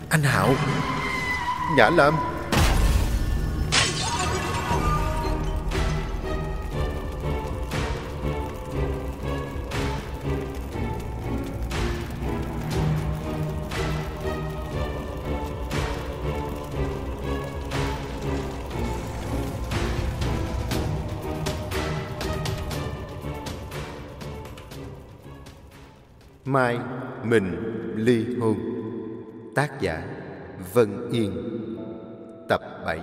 Anh Hạo! Nhã Lam! Mai mình ly hôn. Tác giả Vân Yên. Tập 7.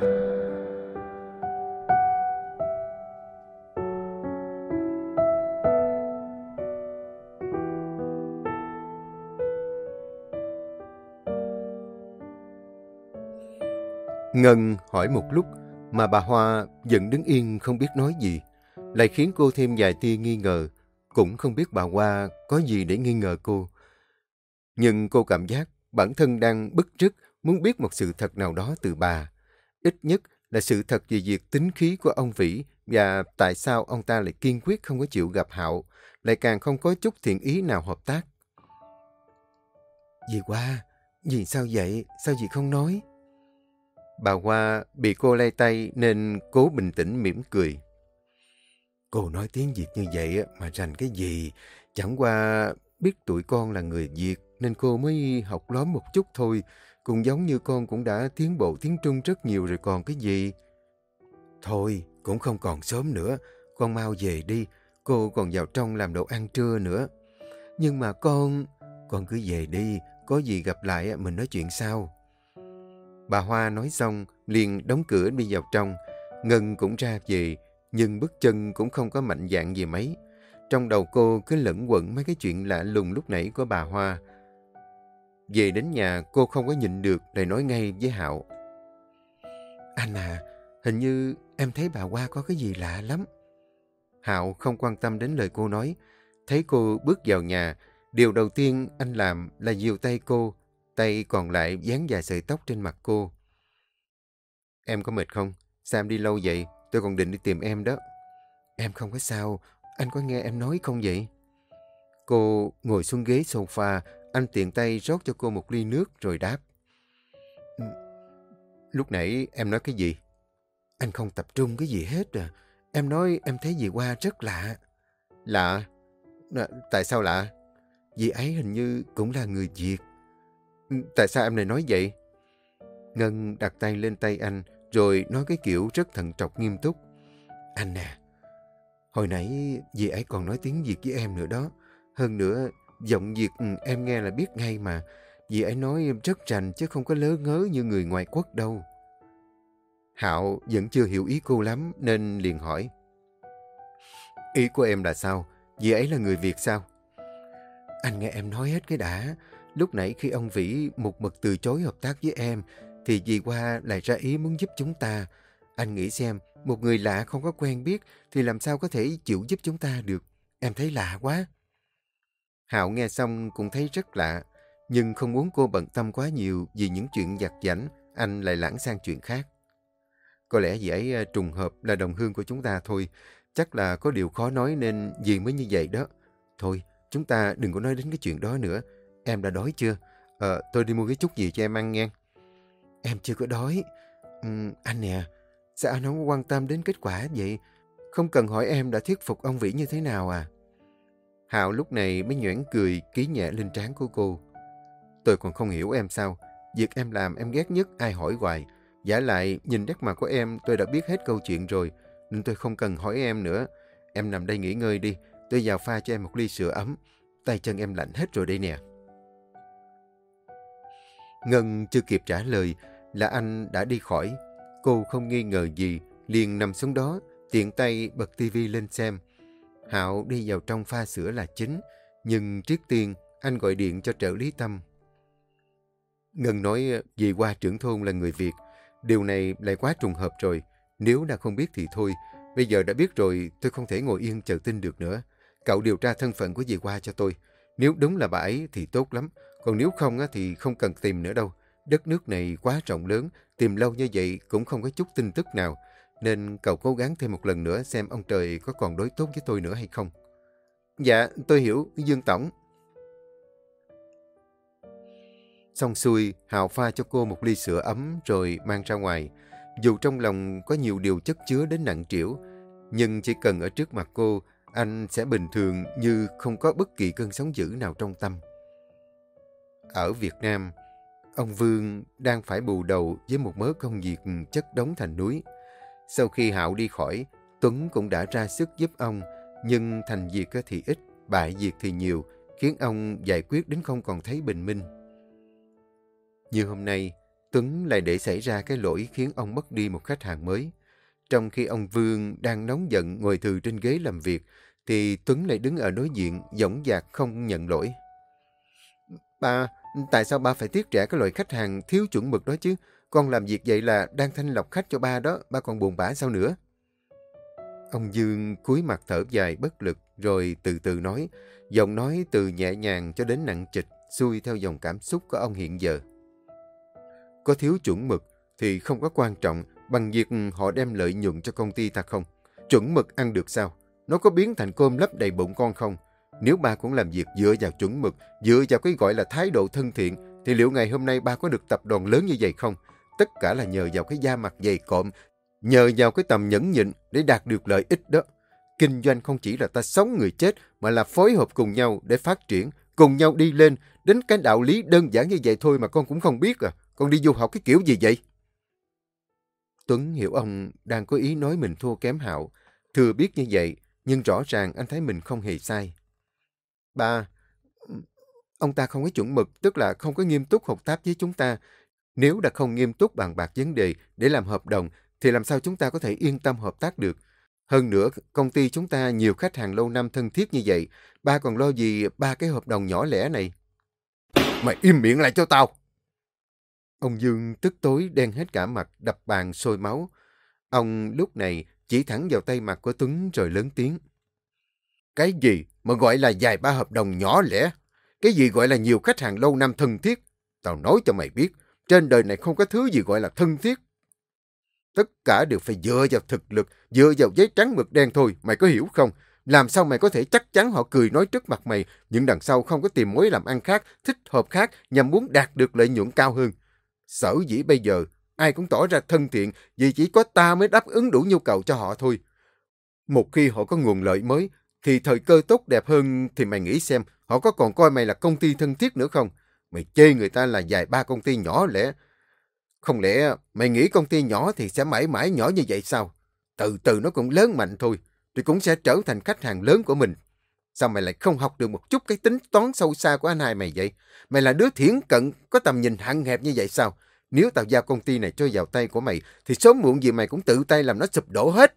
Ngân hỏi một lúc mà bà Hoa vẫn đứng yên không biết nói gì, lại khiến cô thêm vài tia nghi ngờ. Cũng không biết bà Hoa có gì để nghi ngờ cô. Nhưng cô cảm giác bản thân đang bứt rứt muốn biết một sự thật nào đó từ bà. Ít nhất là sự thật về việc tính khí của ông Vĩ và tại sao ông ta lại kiên quyết không có chịu gặp Hạo, lại càng không có chút thiện ý nào hợp tác. Dì Hoa, dì sao vậy? Sao dì không nói? Bà Hoa bị cô lay tay nên cố bình tĩnh mỉm cười. Cô nói tiếng Việt như vậy mà rành cái gì? Chẳng qua biết tụi con là người Việt nên cô mới học lóm một chút thôi. Cũng giống như con cũng đã tiến bộ tiếng Trung rất nhiều rồi còn cái gì. Thôi, cũng không còn sớm nữa. Con mau về đi. Cô còn vào trong làm đồ ăn trưa nữa. Nhưng mà con cứ về đi. Có gì gặp lại mình nói chuyện sau. Bà Hoa nói xong liền đóng cửa đi vào trong. Ngân cũng ra về. Nhưng bước chân cũng không có mạnh dạn gì mấy. Trong đầu cô cứ lẫn quẩn mấy cái chuyện lạ lùng lúc nãy của bà Hoa. Về đến nhà cô không có nhịn được lại nói ngay với Hạo. Anh à, hình như em thấy bà Hoa có cái gì lạ lắm. Hạo không quan tâm đến lời cô nói. Thấy cô bước vào nhà, điều đầu tiên anh làm là dìu tay cô, tay còn lại dán vài sợi tóc trên mặt cô. Em có mệt không? Sao em đi lâu vậy? Tôi còn định đi tìm em đó. Em không có sao, anh có nghe em nói không vậy? Cô ngồi xuống ghế sofa, anh tiện tay rót cho cô một ly nước rồi đáp. Lúc nãy em nói cái gì? Anh không tập trung cái gì hết à. Em nói em thấy dì Hoa rất lạ. Lạ? Tại sao lạ? Dì ấy hình như cũng là người Việt. Tại sao em lại nói vậy? Ngân đặt tay lên tay anh rồi nói cái kiểu rất thận trọng nghiêm túc. Anh à, hồi nãy dì ấy còn nói tiếng Việt với em nữa đó. Hơn nữa, giọng Việt em nghe là biết ngay mà. Dì ấy nói em rất rành chứ không có lớ ngớ như người ngoại quốc đâu. Hạo vẫn chưa hiểu ý cô lắm nên liền hỏi. Ý của em là sao? Dì ấy là người Việt sao? Anh nghe em nói hết cái đã. Lúc nãy khi ông Vĩ một mực từ chối hợp tác với em thì dì Hoa lại ra ý muốn giúp chúng ta. Anh nghĩ xem, một người lạ không có quen biết thì làm sao có thể chịu giúp chúng ta được. Em thấy lạ quá. Hạo nghe xong cũng thấy rất lạ, nhưng không muốn cô bận tâm quá nhiều vì những chuyện vặt vãnh, anh lại lảng sang chuyện khác. Có lẽ dì ấy trùng hợp là đồng hương của chúng ta thôi, chắc là có điều khó nói nên dì mới như vậy đó. Thôi, chúng ta đừng có nói đến cái chuyện đó nữa. Em đã đói chưa? Tôi đi mua cái chút gì cho em ăn nghe. Em chưa có đói. Anh nè, sao anh không quan tâm đến kết quả vậy? Không cần hỏi em đã thuyết phục ông Vĩ như thế nào à? Hạo lúc này mới nhoẻn cười ký nhẹ lên trán của cô. Tôi còn không hiểu em sao. Việc em làm em ghét nhất ai hỏi hoài. Vả lại nhìn nét mặt của em tôi đã biết hết câu chuyện rồi. Nên tôi không cần hỏi em nữa. Em nằm đây nghỉ ngơi đi. Tôi vào pha cho em một ly sữa ấm. Tay chân em lạnh hết rồi đây nè. Ngân chưa kịp trả lời là anh đã đi khỏi. Cô không nghi ngờ gì, liền nằm xuống đó, tiện tay bật tivi lên xem. Hạo đi vào trong pha sữa là chính, nhưng trước tiên anh gọi điện cho trợ lý Tâm. Ngân nói dì Hoa trưởng thôn là người Việt. Điều này lại quá trùng hợp rồi. Nếu đã không biết thì thôi. Bây giờ đã biết rồi, tôi không thể ngồi yên chờ tin được nữa. Cậu điều tra thân phận của dì Hoa cho tôi. Nếu đúng là bà ấy thì tốt lắm. Còn nếu không thì không cần tìm nữa đâu. Đất nước này quá rộng lớn, tìm lâu như vậy cũng không có chút tin tức nào. Nên cậu cố gắng thêm một lần nữa xem ông trời có còn đối tốt với tôi nữa hay không. Dạ, tôi hiểu, Dương Tổng. Xong xuôi, Hào pha cho cô một ly sữa ấm rồi mang ra ngoài. Dù trong lòng có nhiều điều chất chứa đến nặng trĩu, nhưng chỉ cần ở trước mặt cô, anh sẽ bình thường như không có bất kỳ cơn sóng dữ nào trong tâm. Ở Việt Nam, ông Vương đang phải bù đầu với một mớ công việc chất đống thành núi. Sau khi Hạo đi khỏi, Tuấn cũng đã ra sức giúp ông, nhưng thành việc thì ít, bại việc thì nhiều, khiến ông giải quyết đến không còn thấy bình minh. Như hôm nay, Tuấn lại để xảy ra cái lỗi khiến ông mất đi một khách hàng mới. Trong khi ông Vương đang nóng giận ngồi thừ trên ghế làm việc, thì Tuấn lại đứng ở đối diện, dõng dạc không nhận lỗi. Ba, tại sao ba phải tiếc rẻ cái loại khách hàng thiếu chuẩn mực đó chứ? Con làm việc vậy là đang thanh lọc khách cho ba đó, ba còn buồn bã sao nữa? Ông Dương cúi mặt thở dài bất lực, rồi từ từ nói, giọng nói từ nhẹ nhàng cho đến nặng trịch, xuôi theo dòng cảm xúc của ông hiện giờ. Có thiếu chuẩn mực thì không có quan trọng bằng việc họ đem lợi nhuận cho công ty ta không. Chuẩn mực ăn được sao? Nó có biến thành cơm lấp đầy bụng con không? Nếu ba cũng làm việc dựa vào chuẩn mực, dựa vào cái gọi là thái độ thân thiện, thì liệu ngày hôm nay ba có được tập đoàn lớn như vậy không? Tất cả là nhờ vào cái da mặt dày cộm, nhờ vào cái tầm nhẫn nhịn để đạt được lợi ích đó. Kinh doanh không chỉ là ta sống người chết, mà là phối hợp cùng nhau để phát triển, cùng nhau đi lên. Đến cái đạo lý đơn giản như vậy thôi mà con cũng không biết à. Con đi du học cái kiểu gì vậy? Tuấn hiểu ông đang có ý nói mình thua kém Hạo. Thừa biết như vậy, nhưng rõ ràng anh thấy mình không hề sai. Ba, ông ta không có chuẩn mực, tức là không có nghiêm túc hợp tác với chúng ta. Nếu đã không nghiêm túc bàn bạc vấn đề để làm hợp đồng, thì làm sao chúng ta có thể yên tâm hợp tác được? Hơn nữa, công ty chúng ta nhiều khách hàng lâu năm thân thiết như vậy, ba còn lo gì ba cái hợp đồng nhỏ lẻ này? Mày im miệng lại cho tao! Ông Dương tức tối đen hết cả mặt, đập bàn sôi máu. Ông lúc này chỉ thẳng vào tay mặt của Tuấn rồi lớn tiếng. Cái gì mà gọi là vài ba hợp đồng nhỏ lẻ? Cái gì gọi là nhiều khách hàng lâu năm thân thiết? Tao nói cho mày biết, trên đời này không có thứ gì gọi là thân thiết. Tất cả đều phải dựa vào thực lực, dựa vào giấy trắng mực đen thôi, mày có hiểu không? Làm sao mày có thể chắc chắn họ cười nói trước mặt mày, nhưng đằng sau không có tìm mối làm ăn khác, thích hợp khác, nhằm muốn đạt được lợi nhuận cao hơn. Sở dĩ bây giờ, ai cũng tỏ ra thân thiện vì chỉ có ta mới đáp ứng đủ nhu cầu cho họ thôi. Một khi họ có nguồn lợi mới, thì thời cơ tốt đẹp hơn thì mày nghĩ xem, họ có còn coi mày là công ty thân thiết nữa không? Mày chê người ta là vài ba công ty nhỏ lẻ. Không lẽ mày nghĩ công ty nhỏ thì sẽ mãi mãi nhỏ như vậy sao? Từ từ nó cũng lớn mạnh thôi, thì cũng sẽ trở thành khách hàng lớn của mình. Sao mày lại không học được một chút cái tính toán sâu xa của anh hai mày vậy? Mày là đứa thiển cận, có tầm nhìn hạn hẹp như vậy sao? Nếu tao giao công ty này cho vào tay của mày, thì sớm muộn gì mày cũng tự tay làm nó sụp đổ hết.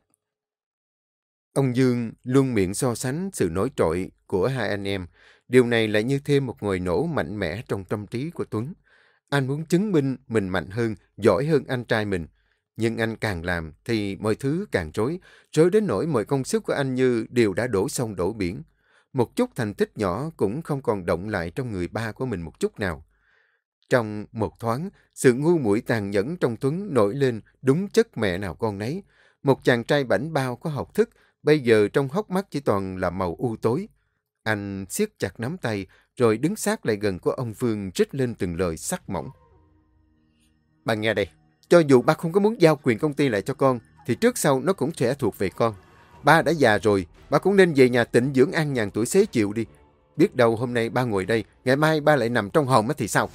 Ông Dương luôn miệng so sánh sự nổi trội của hai anh em. Điều này lại như thêm một ngòi nổ mạnh mẽ trong tâm trí của Tuấn. Anh muốn chứng minh mình mạnh hơn, giỏi hơn anh trai mình. Nhưng anh càng làm thì mọi thứ càng rối đến nỗi mọi công sức của anh như đều đã đổ sông đổ biển. Một chút thành tích nhỏ cũng không còn động lại trong người ba của mình một chút nào. Trong một thoáng, sự ngu muội tàn nhẫn trong Tuấn nổi lên đúng chất mẹ nào con nấy. Một chàng trai bảnh bao có học thức, bây giờ trong hốc mắt chỉ toàn là màu u tối. Anh siết chặt nắm tay, rồi đứng sát lại gần của ông Vương rít lên từng lời sắc mỏng. Bà nghe đây, cho dù ba không có muốn giao quyền công ty lại cho con, thì trước sau nó cũng sẽ thuộc về con. Ba đã già rồi, ba cũng nên về nhà tịnh dưỡng an nhàn tuổi xế chiều đi. Biết đâu hôm nay ba ngồi đây, ngày mai ba lại nằm trong hòm thì sao?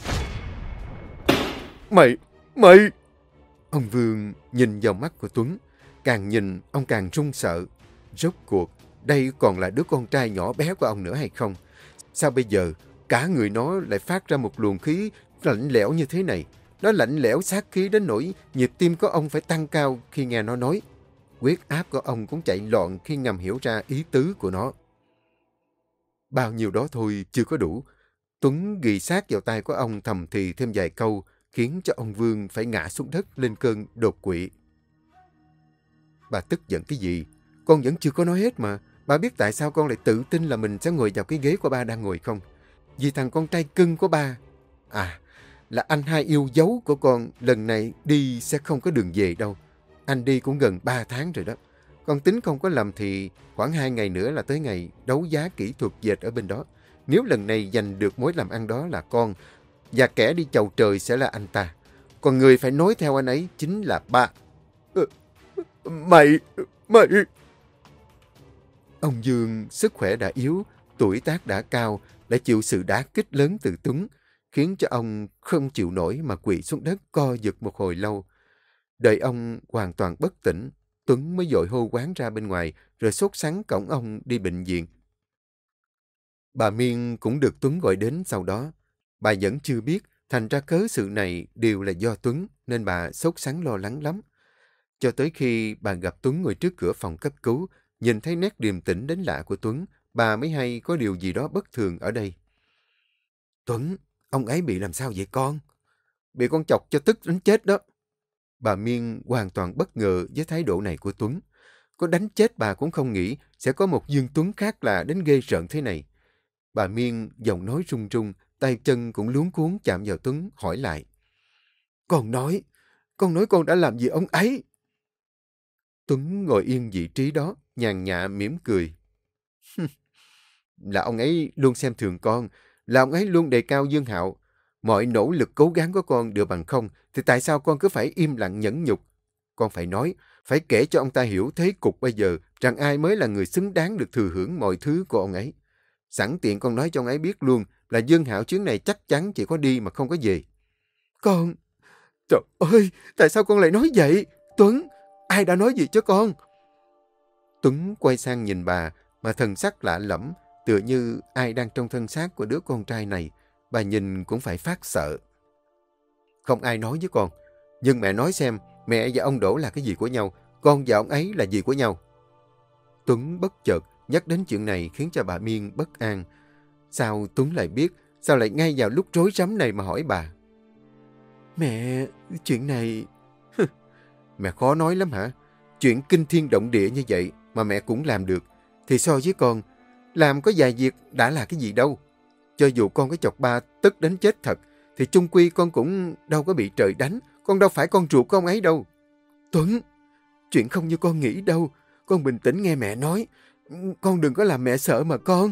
Mày! Ông Vương nhìn vào mắt của Tuấn. Càng nhìn, ông càng run sợ. Rốt cuộc, đây còn là đứa con trai nhỏ bé của ông nữa hay không? Sao bây giờ, cả người nó lại phát ra một luồng khí lạnh lẽo như thế này? Nó lạnh lẽo sát khí đến nỗi nhịp tim của ông phải tăng cao khi nghe nó nói. Huyết áp của ông cũng chạy loạn khi ngầm hiểu ra ý tứ của nó. Bao nhiêu đó thôi chưa có đủ. Tuấn ghì sát vào tay của ông thầm thì thêm vài câu, khiến cho ông Vương phải ngã xuống đất lên cơn đột quỵ. Bà tức giận cái gì? Con vẫn chưa có nói hết mà. Bà biết tại sao con lại tự tin là mình sẽ ngồi vào cái ghế của ba đang ngồi không? Vì thằng con trai cưng của ba. À, là anh hai yêu dấu của con lần này đi sẽ không có đường về đâu. Anh đi cũng gần 3 tháng rồi đó. Con tính không có lầm thì khoảng 2 ngày nữa là tới ngày đấu giá kỹ thuật dệt ở bên đó. Nếu lần này giành được mối làm ăn đó là con, và kẻ đi chầu trời sẽ là anh ta. Còn người phải nối theo anh ấy chính là ba. Mày... Ông Dương sức khỏe đã yếu, tuổi tác đã cao, lại chịu sự đả kích lớn từ Tuấn, khiến cho ông không chịu nổi mà quỵ xuống đất co giật một hồi lâu. Đợi ông hoàn toàn bất tỉnh, Tuấn mới vội hô quán ra bên ngoài, rồi sốt sắng cõng ông đi bệnh viện. Bà Miên cũng được Tuấn gọi đến sau đó. Bà vẫn chưa biết, thành ra cớ sự này đều là do Tuấn, nên bà sốt sắng lo lắng lắm. Cho tới khi bà gặp Tuấn ngồi trước cửa phòng cấp cứu, nhìn thấy nét điềm tĩnh đến lạ của Tuấn, bà mới hay có điều gì đó bất thường ở đây. Tuấn, ông ấy bị làm sao vậy con? Bị con chọc cho tức đến chết đó. Bà Miên hoàn toàn bất ngờ với thái độ này của Tuấn. Có đánh chết bà cũng không nghĩ sẽ có một Dương Tuấn khác là đến ghê rợn thế này. Bà Miên giọng nói run run, tay chân cũng luống cuống chạm vào Tuấn, hỏi lại. Con nói con đã làm gì ông ấy? Tuấn ngồi yên vị trí đó, nhàn nhã mỉm cười. Là ông ấy luôn xem thường con, là ông ấy luôn đề cao Dương Hạo. Mọi nỗ lực cố gắng của con đều bằng không, thì tại sao con cứ phải im lặng nhẫn nhục? Con phải nói, phải kể cho ông ta hiểu thế cục bây giờ, rằng ai mới là người xứng đáng được thừa hưởng mọi thứ của ông ấy. Sẵn tiện con nói cho ông ấy biết luôn là Dương Hạo chuyến này chắc chắn chỉ có đi mà không có về. Con... Trời ơi, tại sao con lại nói vậy? Tuấn, ai đã nói gì cho con? Tuấn quay sang nhìn bà, mà thần sắc lạ lẫm, tựa như ai đang trong thân xác của đứa con trai này. Bà nhìn cũng phải phát sợ. Không ai nói với con, nhưng mẹ nói xem, mẹ và ông Đỗ là cái gì của nhau, con và ông ấy là gì của nhau? Tuấn bất chợt nhắc đến chuyện này khiến cho bà Miên bất an. Sao Tuấn lại biết, sao lại ngay vào lúc rối rắm này mà hỏi bà? Mẹ, chuyện này... Mẹ khó nói lắm hả? Chuyện kinh thiên động địa như vậy mà mẹ cũng làm được, thì so với con, làm có vài việc đã là cái gì đâu. Cho dù con có chọc ba tức đến chết thật, thì chung quy con cũng đâu có bị trời đánh, con đâu phải con ruột của ông ấy đâu. Tuấn, chuyện không như con nghĩ đâu, con bình tĩnh nghe mẹ nói, con đừng có làm mẹ sợ mà con.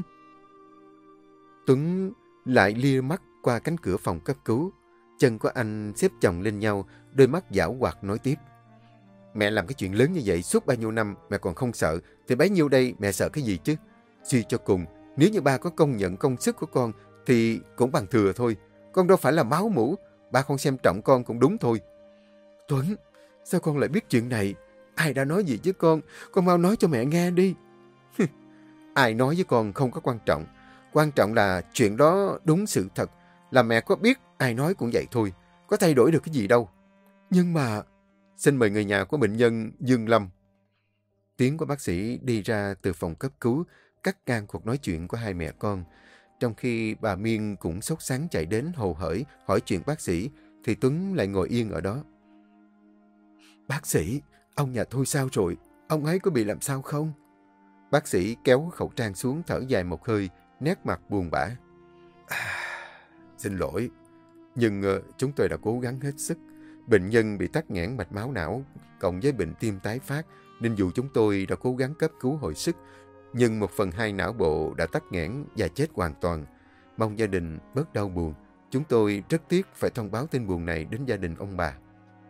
Tuấn lại lia mắt qua cánh cửa phòng cấp cứu, chân của anh xếp chồng lên nhau, đôi mắt giảo hoạt nói tiếp. Mẹ làm cái chuyện lớn như vậy suốt bao nhiêu năm mẹ còn không sợ, thì bấy nhiêu đây mẹ sợ cái gì chứ? Suy cho cùng, nếu như ba có công nhận công sức của con thì cũng bằng thừa thôi. Con đâu phải là máu mủ, ba không xem trọng con cũng đúng thôi. Tuấn, sao con lại biết chuyện này? Ai đã nói gì với con mau nói cho mẹ nghe đi. Ai nói với con không có quan trọng. Quan trọng là chuyện đó đúng sự thật, là mẹ có biết ai nói cũng vậy thôi, có thay đổi được cái gì đâu. Nhưng mà... Xin mời người nhà của bệnh nhân Dương Lâm. Tiếng của bác sĩ đi ra từ phòng cấp cứu, cắt ngang cuộc nói chuyện của hai mẹ con. Trong khi bà Miên cũng sốt sắng chạy đến hồ hởi hỏi chuyện bác sĩ, thì Tuấn lại ngồi yên ở đó. Bác sĩ, ông nhà tôi sao rồi? Ông ấy có bị làm sao không? Bác sĩ kéo khẩu trang xuống thở dài một hơi, nét mặt buồn bã. Xin lỗi, nhưng chúng tôi đã cố gắng hết sức. Bệnh nhân bị tắc nghẽn mạch máu não, cộng với bệnh tim tái phát, nên dù chúng tôi đã cố gắng cấp cứu hồi sức, nhưng 1/2 não bộ đã tắc nghẽn và chết hoàn toàn. Mong gia đình bớt đau buồn. Chúng tôi rất tiếc phải thông báo tin buồn này đến gia đình ông bà.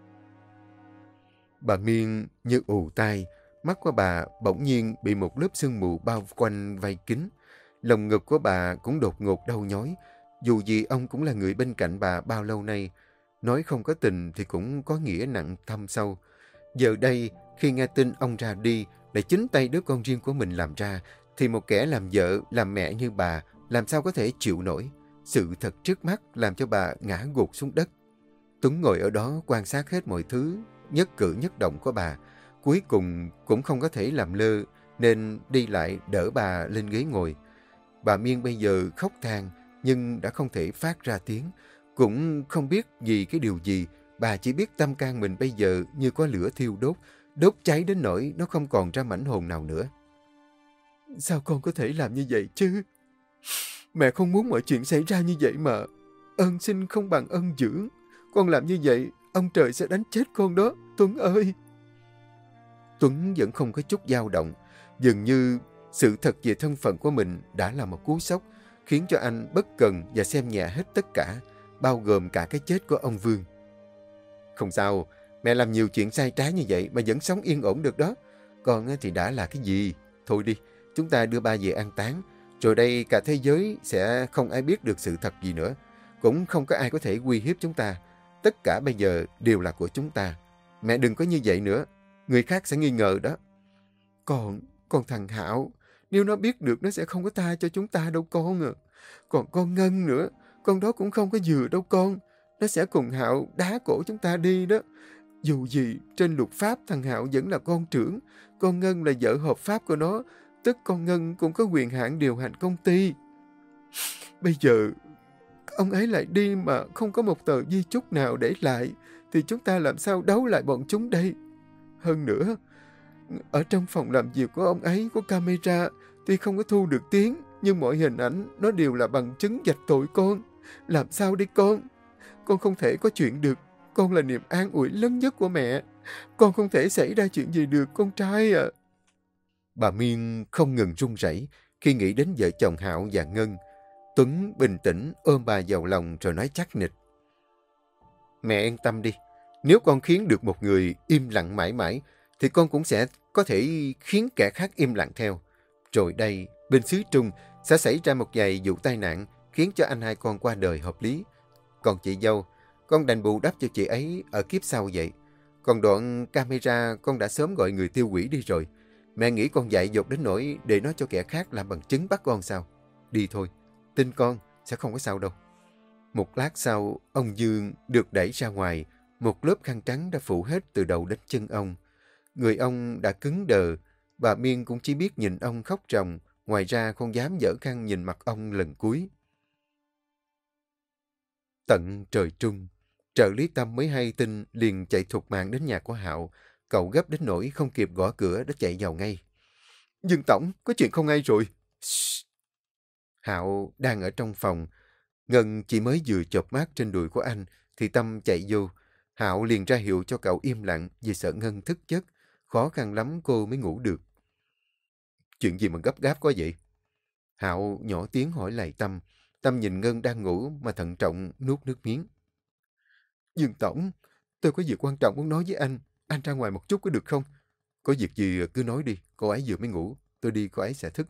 Bà Miên như ù tai, mắt của bà bỗng nhiên bị một lớp sương mù bao quanh vai kính. Lồng ngực của bà cũng đột ngột đau nhói, dù gì ông cũng là người bên cạnh bà bao lâu nay. Nói không có tình thì cũng có nghĩa nặng thâm sâu. Giờ đây, khi nghe tin ông ra đi, lại chính tay đứa con riêng của mình làm ra, thì một kẻ làm vợ, làm mẹ như bà, làm sao có thể chịu nổi. Sự thật trước mắt làm cho bà ngã gục xuống đất. Tuấn ngồi ở đó quan sát hết mọi thứ, nhất cử nhất động của bà. Cuối cùng cũng không có thể làm lơ, nên đi lại đỡ bà lên ghế ngồi. Bà Miên bây giờ khóc than, nhưng đã không thể phát ra tiếng. Cũng không biết vì cái điều gì, bà chỉ biết tâm can mình bây giờ như có lửa thiêu đốt, đốt cháy đến nỗi nó không còn ra mảnh hồn nào nữa. Sao con có thể làm như vậy chứ? Mẹ không muốn mọi chuyện xảy ra như vậy mà. Ơn sinh không bằng ơn dưỡng. Con làm như vậy, ông trời sẽ đánh chết con đó, Tuấn ơi. Tuấn vẫn không có chút dao động. Dường như sự thật về thân phận của mình đã là một cú sốc, khiến cho anh bất cần và xem nhẹ hết tất cả. bao gồm cả cái chết của ông Vương. Không sao, mẹ làm nhiều chuyện sai trái như vậy mà vẫn sống yên ổn được đó. Con thì đã là cái gì? Thôi đi, chúng ta đưa ba về an táng. Rồi đây cả thế giới sẽ không ai biết được sự thật gì nữa. Cũng không có ai có thể uy hiếp chúng ta. Tất cả bây giờ đều là của chúng ta. Mẹ đừng có như vậy nữa. Người khác sẽ nghi ngờ đó. Còn thằng Hạo, nếu nó biết được nó sẽ không có tha cho chúng ta đâu con à. Còn con Ngân nữa, con đó cũng không có vừa đâu con. Nó sẽ cùng Hạo đá cổ chúng ta đi đó. Dù gì, trên luật pháp thằng Hạo vẫn là con trưởng. Con Ngân là vợ hợp pháp của nó. Tức con Ngân cũng có quyền hạn điều hành công ty. Bây giờ, ông ấy lại đi mà không có một tờ di chúc nào để lại. Thì chúng ta làm sao đấu lại bọn chúng đây? Hơn nữa, ở trong phòng làm việc của ông ấy có camera. Tuy không có thu được tiếng, nhưng mọi hình ảnh nó đều là bằng chứng vạch tội con. Làm sao đi con? Con không thể có chuyện được. Con là niềm an ủi lớn nhất của mẹ. Con không thể xảy ra chuyện gì được, con trai à. Bà Miên không ngừng run rẩy khi nghĩ đến vợ chồng Hạo và Ngân. Tuấn bình tĩnh ôm bà vào lòng rồi nói chắc nịch. Mẹ yên tâm đi. Nếu con khiến được một người im lặng mãi mãi, thì con cũng sẽ có thể khiến kẻ khác im lặng theo. Rồi đây, bên xứ Trung sẽ xảy ra một vài vụ tai nạn khiến cho anh hai con qua đời hợp lý. Còn chị dâu, con đành bù đắp cho chị ấy ở kiếp sau vậy. Còn đoạn camera con đã sớm gọi người tiêu hủy đi rồi. Mẹ nghĩ con dại dột đến nỗi để nó cho kẻ khác làm bằng chứng bắt con sao? Đi thôi, tin con, sẽ không có sao đâu. Một lát sau, ông Dương được đẩy ra ngoài. Một lớp khăn trắng đã phủ hết từ đầu đến chân ông. Người ông đã cứng đờ. Bà Miên cũng chỉ biết nhìn ông khóc ròng. Ngoài ra không dám dở khăn nhìn mặt ông lần cuối. Tận trời trung, trợ lý Tâm mới hay tin liền chạy thục mạng đến nhà của Hạo. Cậu gấp đến nỗi không kịp gõ cửa đã chạy vào ngay. Dương Tổng, có chuyện không hay rồi. Shhh. Hạo đang ở trong phòng. Ngân chỉ mới vừa chộp mát trên đùi của anh thì Tâm chạy vô. Hạo liền ra hiệu cho cậu im lặng vì sợ Ngân thức giấc. Khó khăn lắm cô mới ngủ được. Chuyện gì mà gấp gáp quá vậy? Hạo nhỏ tiếng hỏi lại Tâm. Tâm nhìn Ngân đang ngủ mà thận trọng nuốt nước miếng. Dương Tổng, tôi có việc quan trọng muốn nói với anh. Anh ra ngoài một chút có được không? Có việc gì cứ nói đi. Cô ấy vừa mới ngủ. Tôi đi cô ấy sẽ thức.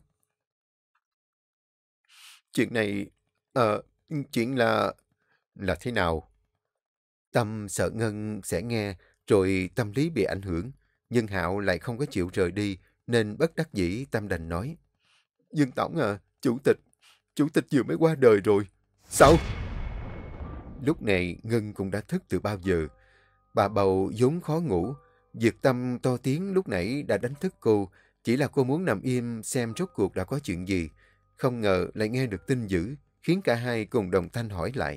Chuyện này... chuyện là... Là thế nào? Tâm sợ Ngân sẽ nghe, rồi tâm lý bị ảnh hưởng. Nhưng Hạo lại không có chịu rời đi, nên bất đắc dĩ Tâm đành nói. Dương Tổng à, Chủ tịch vừa mới qua đời rồi. Sao? Lúc này Ngân cũng đã thức từ bao giờ. Bà bầu vốn khó ngủ. Việc Tâm to tiếng lúc nãy đã đánh thức cô. Chỉ là cô muốn nằm im xem rốt cuộc đã có chuyện gì. Không ngờ lại nghe được tin dữ, khiến cả hai cùng đồng thanh hỏi lại.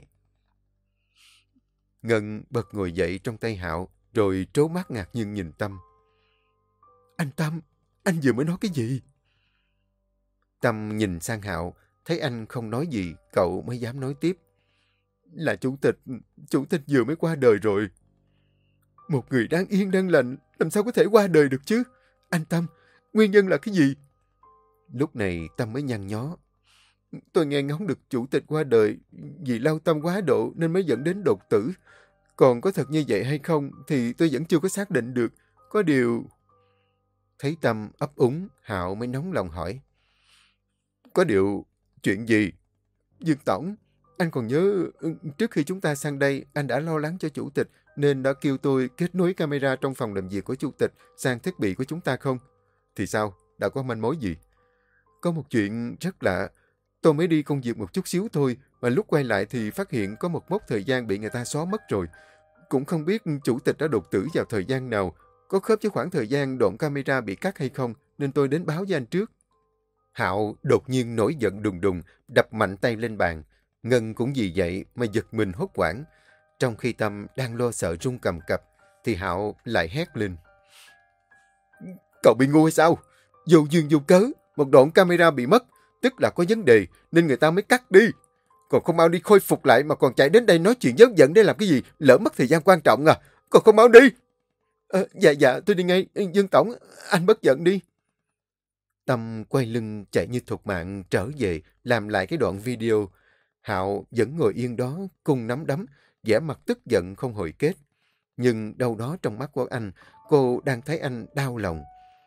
Ngân bật ngồi dậy trong tay Hạo, rồi trố mắt ngạc nhiên nhìn Tâm. Anh Tâm, anh vừa mới nói cái gì? Tâm nhìn sang Hạo, thấy anh không nói gì, cậu mới dám nói tiếp. Là chủ tịch vừa mới qua đời rồi. Một người đang yên đang lành, làm sao có thể qua đời được chứ? Anh Tâm, nguyên nhân là cái gì? Lúc này Tâm mới nhăn nhó. Tôi nghe ngóng được chủ tịch qua đời vì lao tâm quá độ nên mới dẫn đến đột tử. Còn có thật như vậy hay không thì tôi vẫn chưa có xác định được. Có điều... Thấy Tâm ấp úng, Hạo mới nóng lòng hỏi. Có điều... Chuyện gì? Dương Tổng, anh còn nhớ trước khi chúng ta sang đây, anh đã lo lắng cho chủ tịch nên đã kêu tôi kết nối camera trong phòng làm việc của chủ tịch sang thiết bị của chúng ta không? Thì sao? Đã có manh mối gì? Có một chuyện rất lạ. Tôi mới đi công việc một chút xíu thôi, mà lúc quay lại thì phát hiện có một mốc thời gian bị người ta xóa mất rồi. Cũng không biết chủ tịch đã đột tử vào thời gian nào, có khớp với khoảng thời gian đoạn camera bị cắt hay không, nên tôi đến báo với anh trước. Hạo đột nhiên nổi giận đùng đùng, đập mạnh tay lên bàn. Ngân cũng vì vậy mà giật mình hốt hoảng. Trong khi Tâm đang lo sợ run cầm cập, thì Hạo lại hét lên. Cậu bị ngu hay sao? Vô duyên vô cớ, một đoạn camera bị mất, tức là có vấn đề nên người ta mới cắt đi. Còn không mau đi khôi phục lại mà còn chạy đến đây nói chuyện dớt giận để làm cái gì? Lỡ mất thời gian quan trọng à? Còn không mau đi. Dạ, tôi đi ngay. Dương Tổng, anh bất giận đi. Tâm quay lưng chạy như thục mạng trở về, làm lại cái đoạn video. Hạo vẫn ngồi yên đó, cung nắm đấm, vẻ mặt tức giận không hồi kết. Nhưng đâu đó trong mắt của anh, cô đang thấy anh đau lòng.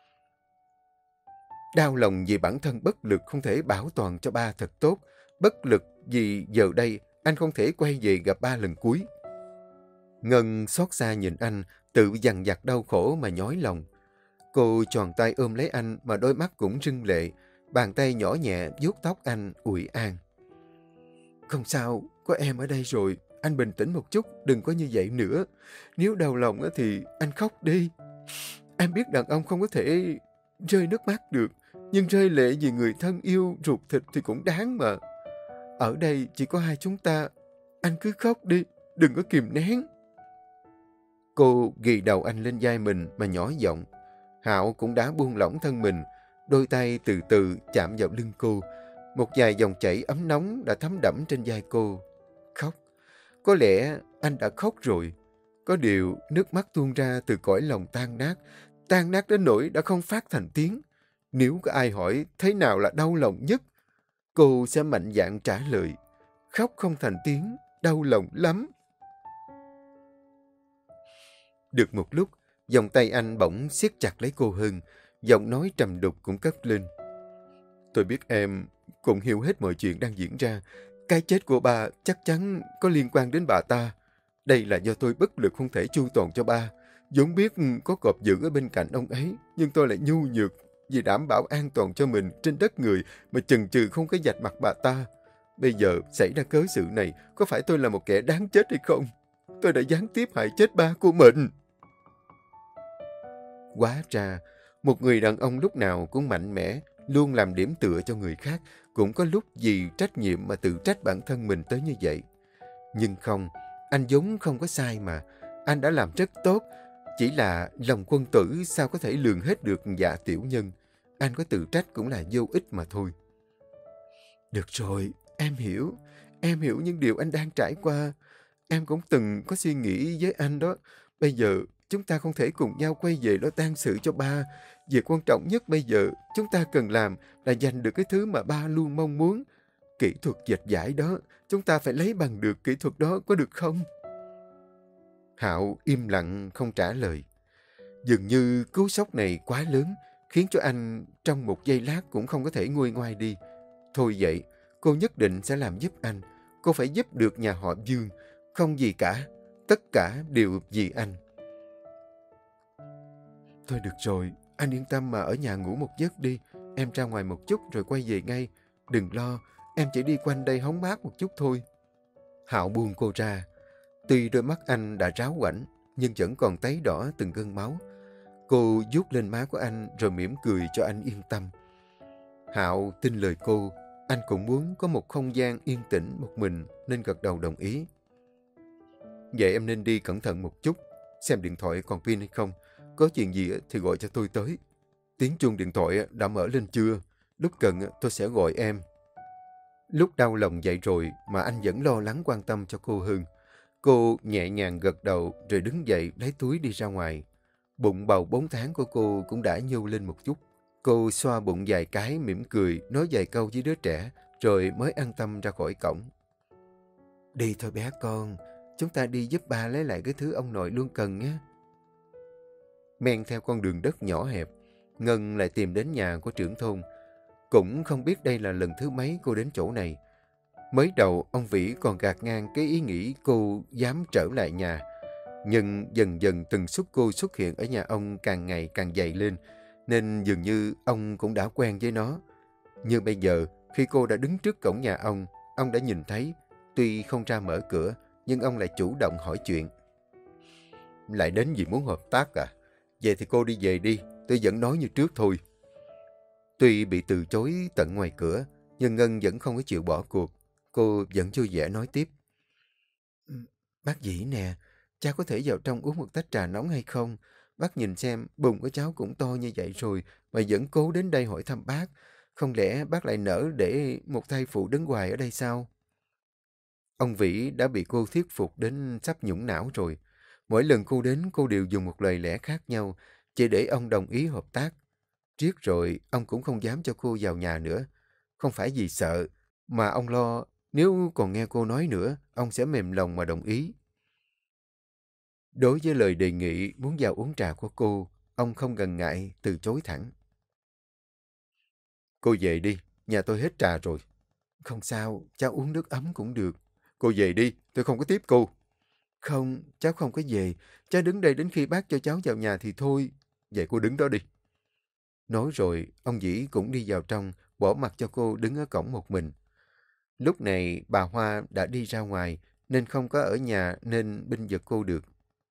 Đau lòng vì bản thân bất lực không thể bảo toàn cho ba thật tốt. Bất lực vì giờ đây anh không thể quay về gặp ba lần cuối. Ngân xót xa nhìn anh, tự dằn vặt đau khổ mà nhói lòng. Cô tròn tay ôm lấy anh mà đôi mắt cũng rưng lệ. Bàn tay nhỏ nhẹ vuốt tóc anh ủi an. Không sao, có em ở đây rồi. Anh bình tĩnh một chút, đừng có như vậy nữa. Nếu đau lòng thì anh khóc đi. Em biết đàn ông không có thể rơi nước mắt được. Nhưng rơi lệ vì người thân yêu, ruột thịt thì cũng đáng mà. Ở đây chỉ có hai chúng ta. Anh cứ khóc đi, đừng có kìm nén. Cô ghi đầu anh lên vai mình mà nhỏ giọng. Hạo cũng đã buông lỏng thân mình. Đôi tay từ từ chạm vào lưng cô. Một vài dòng chảy ấm nóng đã thấm đẫm trên vai cô. Khóc. Có lẽ anh đã khóc rồi. Có điều nước mắt tuôn ra từ cõi lòng tan nát đến nỗi đã không phát thành tiếng. Nếu có ai hỏi thế nào là đau lòng nhất, cô sẽ mạnh dạn trả lời. Khóc không thành tiếng, đau lòng lắm. Được một lúc, vòng tay anh bỗng siết chặt lấy cô hơn, giọng nói trầm đục cũng cất lên. Tôi biết em cũng hiểu hết mọi chuyện đang diễn ra. Cái chết của ba chắc chắn có liên quan đến bà ta. Đây là do tôi bất lực không thể chu toàn cho ba. vốn biết có cọp dưỡng ở bên cạnh ông ấy, nhưng tôi lại nhu nhược vì đảm bảo an toàn cho mình trên đất người mà chần chừ không có vạch mặt bà ta. Bây giờ xảy ra cớ sự này, có phải tôi là một kẻ đáng chết hay không? Tôi đã gián tiếp hại chết ba của mình. Hóa ra, một người đàn ông lúc nào cũng mạnh mẽ, luôn làm điểm tựa cho người khác, cũng có lúc vì trách nhiệm mà tự trách bản thân mình tới như vậy. Nhưng không, anh vốn không có sai mà. Anh đã làm rất tốt. Chỉ là lòng quân tử sao có thể lường hết được dạ tiểu nhân. Anh có tự trách cũng là vô ích mà thôi. Được rồi, em hiểu. Em hiểu những điều anh đang trải qua. Em cũng từng có suy nghĩ với anh đó. Bây giờ chúng ta không thể cùng nhau quay về lo tang sự cho ba. Việc quan trọng nhất bây giờ chúng ta cần làm là giành được cái thứ mà ba luôn mong muốn. Kỹ thuật dệt vải đó, chúng ta phải lấy bằng được kỹ thuật đó, có được không? Hạo im lặng không trả lời. Dường như cú sốc này quá lớn, khiến cho anh trong một giây lát cũng không có thể nguôi ngoai đi. Thôi vậy, cô nhất định sẽ làm giúp anh. Cô phải giúp được nhà họ Dương. Không gì cả, tất cả đều vì anh. Thôi được rồi, anh yên tâm mà ở nhà ngủ một giấc đi. Em ra ngoài một chút rồi quay về ngay. Đừng lo, em chỉ đi quanh đây hóng mát một chút thôi. Hạo buông cô ra. Tuy đôi mắt anh đã ráo quảnh, nhưng vẫn còn tấy đỏ từng gân máu. Cô vuốt lên má của anh rồi mỉm cười cho anh yên tâm. Hạo tin lời cô. Anh cũng muốn có một không gian yên tĩnh một mình nên gật đầu đồng ý. Vậy em nên đi cẩn thận một chút. Xem điện thoại còn pin hay không. Có chuyện gì thì gọi cho tôi tới. Tiếng chuông điện thoại đã mở lên chưa? Lúc cần tôi sẽ gọi em. Lúc đau lòng vậy rồi mà anh vẫn lo lắng quan tâm cho cô hơn. Cô nhẹ nhàng gật đầu rồi đứng dậy lấy túi đi ra ngoài. Bụng bầu 4 tháng của cô cũng đã nhô lên một chút. Cô xoa bụng vài cái mỉm cười, nói vài câu với đứa trẻ rồi mới an tâm ra khỏi cổng. Đi thôi bé con, chúng ta đi giúp ba lấy lại cái thứ ông nội luôn cần nhé. Men theo con đường đất nhỏ hẹp, Ngân lại tìm đến nhà của trưởng thôn. Cũng không biết đây là lần thứ mấy cô đến chỗ này. Mới đầu, ông Vĩ còn gạt ngang cái ý nghĩ cô dám trở lại nhà. Nhưng dần dần tần suất cô xuất hiện ở nhà ông càng ngày càng dày lên, nên dường như ông cũng đã quen với nó. Như bây giờ, khi cô đã đứng trước cổng nhà ông đã nhìn thấy, tuy không ra mở cửa, nhưng ông lại chủ động hỏi chuyện. Lại đến vì muốn hợp tác à? Vậy thì cô đi về đi, tôi vẫn nói như trước thôi. Tuy bị từ chối tận ngoài cửa, nhưng Ngân vẫn không có chịu bỏ cuộc. Cô vẫn vui vẻ nói tiếp. Bác Vĩ nè, cha có thể vào trong uống một tách trà nóng hay không? Bác nhìn xem, bụng của cháu cũng to như vậy rồi, mà vẫn cố đến đây hỏi thăm bác. Không lẽ bác lại nỡ để một thai phụ đứng hoài ở đây sao? Ông Vĩ đã bị cô thuyết phục đến sắp nhũng não rồi. Mỗi lần cô đến, cô đều dùng một lời lẽ khác nhau, chỉ để ông đồng ý hợp tác. Riết rồi, ông cũng không dám cho cô vào nhà nữa. Không phải vì sợ, mà ông lo Nếu còn nghe cô nói nữa, ông sẽ mềm lòng mà đồng ý. Đối với lời đề nghị muốn vào uống trà của cô, ông không ngần ngại từ chối thẳng. Cô về đi, nhà tôi hết trà rồi. Không sao, cháu uống nước ấm cũng được. Cô về đi, tôi không có tiếp cô. Không, cháu không có về. Cháu đứng đây đến khi bác cho cháu vào nhà thì thôi. Vậy cô đứng đó đi. Nói rồi, ông Dĩ cũng đi vào trong, bỏ mặc cho cô đứng ở cổng một mình. Lúc này, bà Hoa đã đi ra ngoài, nên không có ở nhà nên binh vực cô được.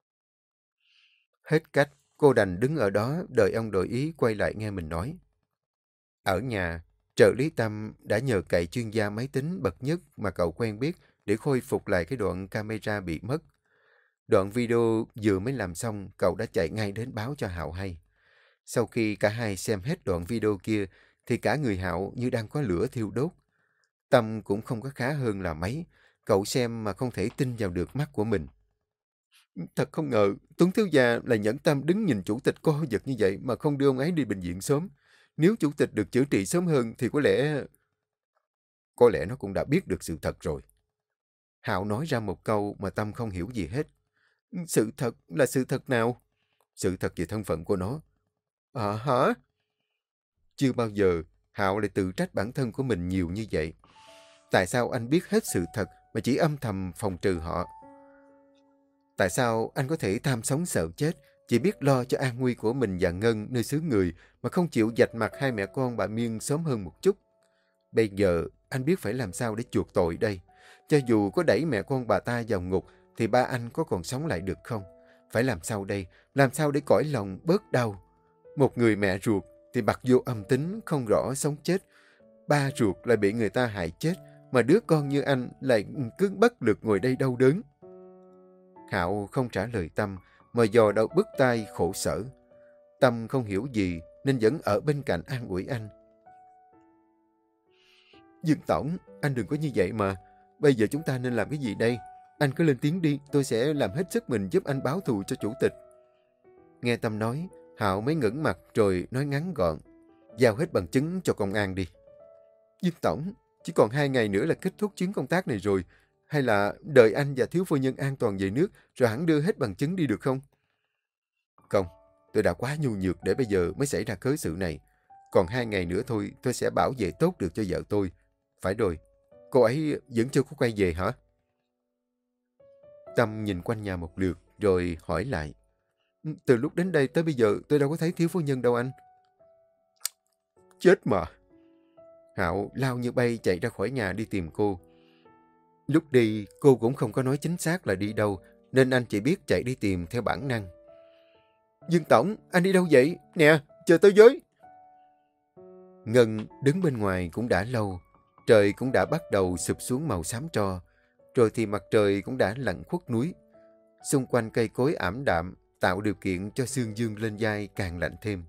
Hết cách, cô đành đứng ở đó đợi ông đội ý quay lại nghe mình nói. Ở nhà, trợ lý Tâm đã nhờ cậy chuyên gia máy tính bậc nhất mà cậu quen biết để khôi phục lại cái đoạn camera bị mất. Đoạn video vừa mới làm xong, cậu đã chạy ngay đến báo cho Hạo hay. Sau khi cả hai xem hết đoạn video kia, thì cả người Hạo như đang có lửa thiêu đốt. Tâm cũng không có khá hơn là mấy. Cậu xem mà không thể tin vào được mắt của mình. Thật không ngờ, Tuấn thiếu gia lại nhẫn tâm đứng nhìn chủ tịch co giật như vậy mà không đưa ông ấy đi bệnh viện sớm. Nếu chủ tịch được chữa trị sớm hơn thì có lẽ nó cũng đã biết được sự thật rồi. Hạo nói ra một câu mà Tâm không hiểu gì hết. Sự thật là sự thật nào? Sự thật về thân phận của nó. Hả? Chưa bao giờ Hạo lại tự trách bản thân của mình nhiều như vậy. Tại sao anh biết hết sự thật mà chỉ âm thầm phòng trừ họ? Tại sao anh có thể tham sống sợ chết, chỉ biết lo cho an nguy của mình và Ngân nơi xứ người mà không chịu vạch mặt hai mẹ con bà Miên sớm hơn một chút? Bây giờ anh biết phải làm sao để chuộc tội đây. Cho dù có đẩy mẹ con bà ta vào ngục thì ba anh có còn sống lại được không? Phải làm sao đây? Làm sao để cõi lòng bớt đau? Một người mẹ ruột thì mặc vô âm tính không rõ sống chết. Ba ruột lại bị người ta hại chết, mà đứa con như anh lại cứ bất lực ngồi đây đau đớn. Hạo không trả lời Tâm, mà dò đầu bứt tai khổ sở. Tâm không hiểu gì nên vẫn ở bên cạnh an ủi anh. Dương Tổng, anh đừng có như vậy mà. Bây giờ chúng ta nên làm cái gì đây? Anh cứ lên tiếng đi, tôi sẽ làm hết sức mình giúp anh báo thù cho chủ tịch. Nghe Tâm nói, Hạo mới ngẩng mặt rồi nói ngắn gọn. Giao hết bằng chứng cho công an đi. Dương Tổng, chỉ còn 2 ngày nữa là kết thúc chuyến công tác này rồi. Hay là đợi anh và thiếu phu nhân an toàn về nước rồi hẳn đưa hết bằng chứng đi được không? Không, tôi đã quá nhu nhược để bây giờ mới xảy ra cớ sự này. Còn 2 ngày nữa thôi tôi sẽ bảo vệ tốt được cho vợ tôi. Phải rồi, cô ấy vẫn chưa có quay về hả? Tâm nhìn quanh nhà một lượt rồi hỏi lại. Từ lúc đến đây tới bây giờ tôi đâu có thấy thiếu phu nhân đâu anh. Chết mà. Hạo lao như bay chạy ra khỏi nhà đi tìm cô. Lúc đi, cô cũng không có nói chính xác là đi đâu, nên anh chỉ biết chạy đi tìm theo bản năng. Dương Tổng, anh đi đâu vậy? Nè, chờ tôi với. Ngân đứng bên ngoài cũng đã lâu. Trời cũng đã bắt đầu sụp xuống màu xám tro. Rồi thì mặt trời cũng đã lặn khuất núi. Xung quanh cây cối ảm đạm, tạo điều kiện cho xương dương lên vai càng lạnh thêm.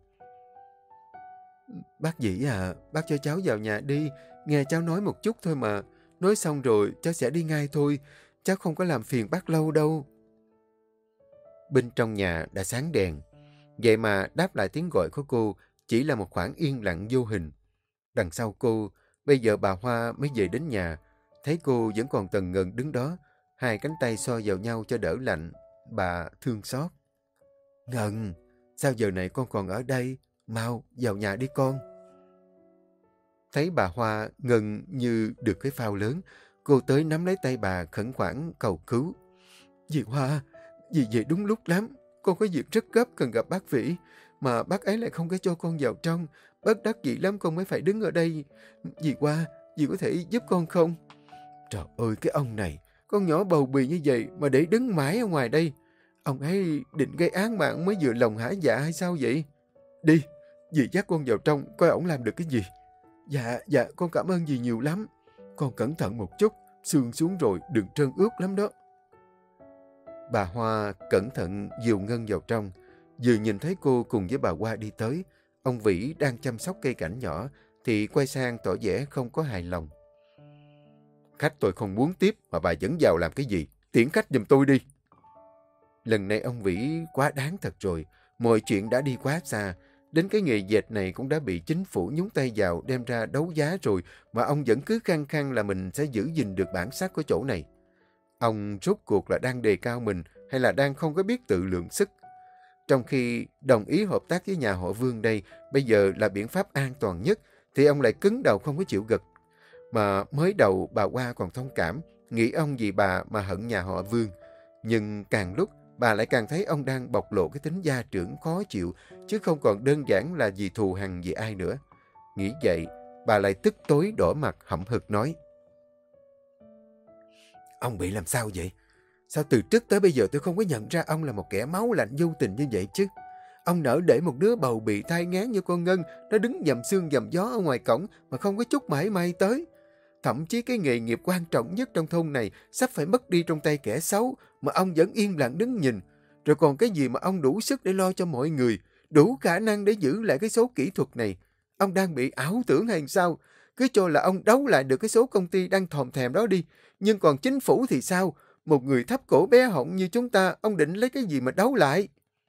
Bác Dĩ à, bác cho cháu vào nhà đi. Nghe cháu nói một chút thôi mà. Nói xong rồi, cháu sẽ đi ngay thôi. Cháu không có làm phiền bác lâu đâu. Bên trong nhà đã sáng đèn. Vậy mà đáp lại tiếng gọi của cô chỉ là một khoảng yên lặng vô hình. Đằng sau cô, bây giờ bà Hoa mới về đến nhà. Thấy cô vẫn còn tần ngần đứng đó. Hai cánh tay so vào nhau cho đỡ lạnh. Bà thương xót. Ngân, sao giờ này con còn ở đây? Mau, vào nhà đi con. Thấy bà Hoa Ngân như được cái phao lớn. Cô tới nắm lấy tay bà khẩn khoản cầu cứu. Dì Hoa, dì về đúng lúc lắm. Con có việc rất gấp cần gặp bác Vĩ. Mà bác ấy lại không có cho con vào trong. Bất đắc dĩ lắm con mới phải đứng ở đây. Dì Hoa, dì có thể giúp con không? Trời ơi cái ông này. Con nhỏ bầu bì như vậy mà để đứng mãi ở ngoài đây. Ông ấy định gây án mạng mới vừa lòng hả dạ hay sao vậy? Đi, dì dắt con vào trong coi ổng làm được cái gì. Dạ, con cảm ơn dì nhiều lắm. Con cẩn thận một chút, xương xuống rồi đừng trơn ướt lắm đó. Bà Hoa cẩn thận dìu Ngân vào trong. Vừa nhìn thấy cô cùng với bà Hoa đi tới, ông Vĩ đang chăm sóc cây cảnh nhỏ, thì quay sang tỏ vẻ không có hài lòng. Khách tôi không muốn tiếp mà bà vẫn vào làm cái gì? Tiễn khách giùm tôi đi. Lần này ông Vĩ quá đáng thật rồi. Mọi chuyện đã đi quá xa. Đến cái nghề dệt này cũng đã bị chính phủ nhúng tay vào đem ra đấu giá rồi mà ông vẫn cứ khăng khăng là mình sẽ giữ gìn được bản sắc của chỗ này. Ông rốt cuộc là đang đề cao mình hay là đang không có biết tự lượng sức? Trong khi đồng ý hợp tác với nhà họ Vương đây bây giờ là biện pháp an toàn nhất thì ông lại cứng đầu không có chịu gật. Mà mới đầu bà Hoa còn thông cảm, nghĩ ông vì bà mà hận nhà họ Vương. Nhưng càng lúc bà lại càng thấy ông đang bộc lộ cái tính gia trưởng khó chịu chứ không còn đơn giản là vì thù hằn vì ai nữa. Nghĩ vậy, bà lại tức tối đỏ mặt hậm hực nói: Ông bị làm sao vậy? Sao từ trước tới bây giờ tôi không có nhận ra ông là một kẻ máu lạnh vô tình như vậy chứ? Ông nỡ để một đứa bầu bị thai nghén như con Ngân nó đứng dầm sương dầm gió ở ngoài cổng mà không có chút mảy may tới. Thậm chí cái nghề nghiệp quan trọng nhất trong thôn này sắp phải mất đi trong tay kẻ xấu mà ông vẫn yên lặng đứng nhìn. Rồi còn cái gì mà ông đủ sức để lo cho mọi người, đủ khả năng để giữ lại cái số kỹ thuật này. Ông đang bị ảo tưởng hay sao? Cứ cho là ông đấu lại được cái số công ty đang thòm thèm đó đi. Nhưng còn chính phủ thì sao? Một người thấp cổ bé họng như chúng ta, ông định lấy cái gì mà đấu lại?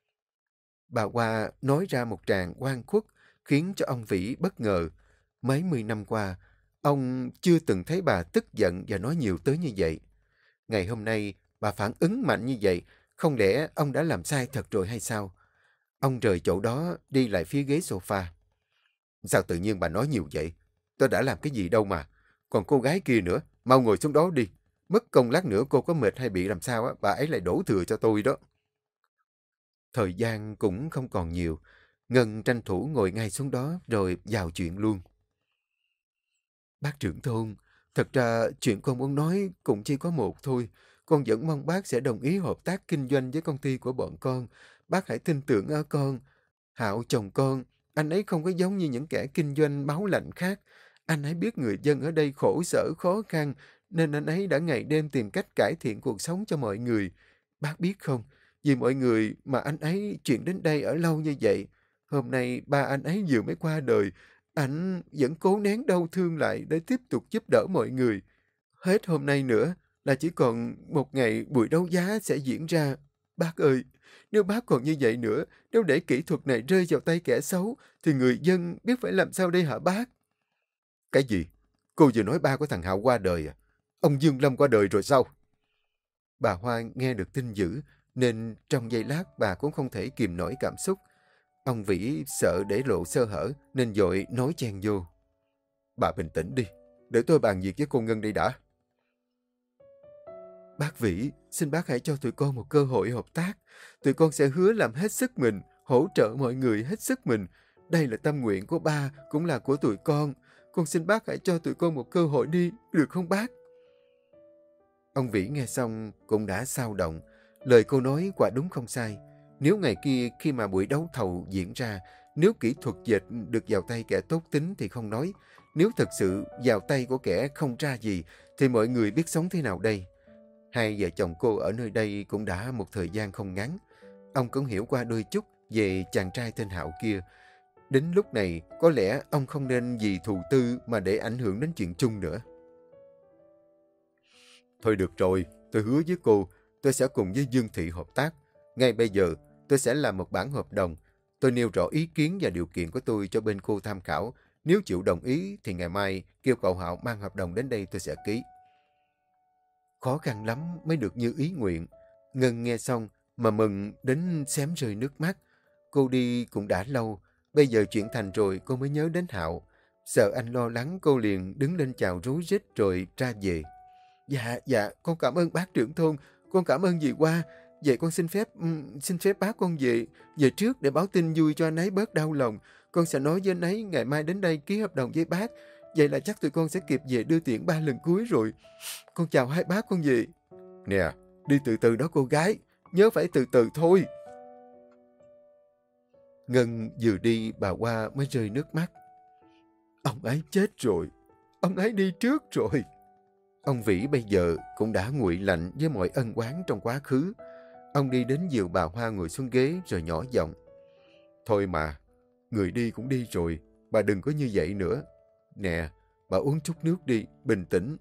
Bà Hoa nói ra một tràng oan khuất khiến cho ông Vĩ bất ngờ. Mấy mươi năm qua, ông chưa từng thấy bà tức giận và nói nhiều tới như vậy. Ngày hôm nay, bà phản ứng mạnh như vậy, không lẽ ông đã làm sai thật rồi hay sao? Ông rời chỗ đó, đi lại phía ghế sofa. Sao tự nhiên bà nói nhiều vậy? Tôi đã làm cái gì đâu mà. Còn cô gái kia nữa, mau ngồi xuống đó đi. Mất công lát nữa cô có mệt hay bị làm sao, bà ấy lại đổ thừa cho tôi đó. Thời gian cũng không còn nhiều. Ngân tranh thủ ngồi ngay xuống đó rồi vào chuyện luôn. Bác trưởng thôn, thật ra chuyện con muốn nói cũng chỉ có một thôi. Con vẫn mong bác sẽ đồng ý hợp tác kinh doanh với công ty của bọn con. Bác hãy tin tưởng ở con. Hạo chồng con, anh ấy không có giống như những kẻ kinh doanh máu lạnh khác. Anh ấy biết người dân ở đây khổ sở khó khăn, nên anh ấy đã ngày đêm tìm cách cải thiện cuộc sống cho mọi người. Bác biết không, vì mọi người mà anh ấy chuyển đến đây ở lâu như vậy. Hôm nay ba anh ấy vừa mới qua đời, anh vẫn cố nén đau thương lại để tiếp tục giúp đỡ mọi người. Hết hôm nay nữa là chỉ còn một ngày buổi đấu giá sẽ diễn ra. Bác ơi, nếu bác còn như vậy nữa, nếu để kỹ thuật này rơi vào tay kẻ xấu, thì người dân biết phải làm sao đây hả bác? Cái gì? Cô vừa nói ba của thằng Hạo qua đời à? Ông Dương Lâm qua đời rồi sao? Bà Hoa nghe được tin dữ, nên trong giây lát bà cũng không thể kìm nổi cảm xúc. Ông Vĩ sợ để lộ sơ hở, nên vội nói chen vô. Bà bình tĩnh đi, để tôi bàn việc với cô Ngân đây đã. Bác Vĩ, xin bác hãy cho tụi con một cơ hội hợp tác. Tụi con sẽ hứa làm hết sức mình, hỗ trợ mọi người hết sức mình. Đây là tâm nguyện của ba, cũng là của tụi con. Con xin bác hãy cho tụi con một cơ hội đi, được không bác? Ông Vĩ nghe xong cũng đã xao động. Lời cô nói quả đúng không sai. Nếu ngày kia khi mà buổi đấu thầu diễn ra, nếu kỹ thuật dệt được vào tay kẻ tốt tính thì không nói. Nếu thật sự vào tay của kẻ không ra gì, thì mọi người biết sống thế nào đây? Hai vợ chồng cô ở nơi đây cũng đã một thời gian không ngắn. Ông cũng hiểu qua đôi chút về chàng trai tên Hạo kia. Đến lúc này, có lẽ ông không nên vì thù tư mà để ảnh hưởng đến chuyện chung nữa. Thôi được rồi, tôi hứa với cô, tôi sẽ cùng với Dương Thị hợp tác. Ngay bây giờ, tôi sẽ làm một bản hợp đồng. Tôi nêu rõ ý kiến và điều kiện của tôi cho bên cô tham khảo. Nếu chịu đồng ý thì ngày mai kêu cậu Hạo mang hợp đồng đến đây tôi sẽ ký. Khó khăn lắm mới được như ý nguyện. Ngân nghe xong mà mừng đến xém rơi nước mắt. Cô đi cũng đã lâu, bây giờ chuyện thành rồi cô mới nhớ đến Hạo. Sợ anh lo lắng cô liền đứng lên chào rối rít rồi ra về. Dạ, con cảm ơn bác trưởng thôn, con cảm ơn dì Hoa. Vậy con xin phép bác con về trước để báo tin vui cho anh ấy bớt đau lòng. Con sẽ nói với anh ấy ngày mai đến đây ký hợp đồng với bác. Vậy là chắc tụi con sẽ kịp về đưa tiễn ba lần cuối rồi. Con chào hai bác con về. Nè, đi từ từ đó cô gái, nhớ phải từ từ thôi. Ngân vừa đi bà Hoa mới rơi nước mắt. Ông ấy chết rồi, ông ấy đi trước rồi. Ông Vĩ bây giờ cũng đã nguội lạnh với mọi ân oán trong quá khứ. Ông đi đến dìu bà Hoa ngồi xuống ghế rồi nhỏ giọng. Thôi mà, người đi cũng đi rồi, bà đừng có như vậy nữa. Nè, bà uống chút nước đi, bình tĩnh.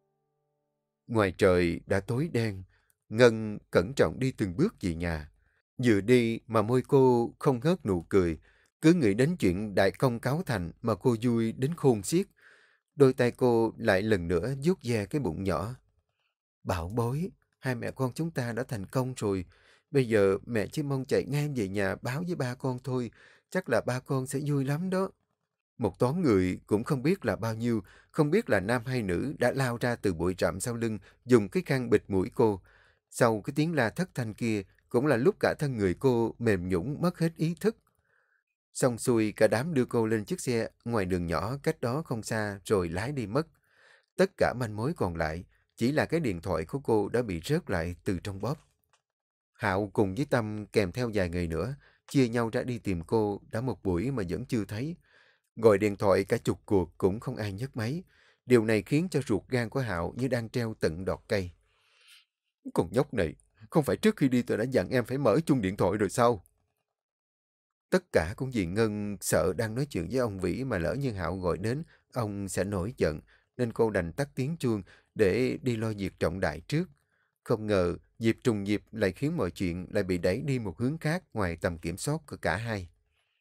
Ngoài trời đã tối đen, Ngân cẩn trọng đi từng bước về nhà. Vừa đi mà môi cô không ngớt nụ cười. Cứ nghĩ đến chuyện đại công cáo thành mà cô vui đến khôn xiết. Đôi tay cô lại lần nữa vuốt ve cái bụng nhỏ. Bảo bối, hai mẹ con chúng ta đã thành công rồi. Bây giờ mẹ chỉ mong chạy ngay về nhà báo với ba con thôi. Chắc là ba con sẽ vui lắm đó. Một toán người cũng không biết là bao nhiêu, không biết là nam hay nữ đã lao ra từ bụi rậm sau lưng, dùng cái khăn bịt mũi cô. Sau cái tiếng la thất thanh kia, cũng là lúc cả thân người cô mềm nhũn mất hết ý thức. Xong xuôi, cả đám đưa cô lên chiếc xe ngoài đường nhỏ cách đó không xa rồi lái đi mất. Tất cả manh mối còn lại chỉ là cái điện thoại của cô đã bị rớt lại từ trong bóp. Hạo cùng với Tâm kèm theo vài người nữa, chia nhau ra đi tìm cô đã một buổi mà vẫn chưa thấy. Gọi điện thoại cả chục cuộc cũng không ai nhấc máy. Điều này khiến cho ruột gan của Hạo như đang treo tận đọt cây. Con nhóc này, không phải trước khi đi tôi đã dặn em phải mở chung điện thoại rồi sao? Tất cả cũng vì Ngân sợ đang nói chuyện với ông Vĩ mà lỡ như Hạo gọi đến, ông sẽ nổi giận, nên cô đành tắt tiếng chuông để đi lo việc trọng đại trước. Không ngờ, dịp trùng dịp lại khiến mọi chuyện lại bị đẩy đi một hướng khác ngoài tầm kiểm soát của cả hai.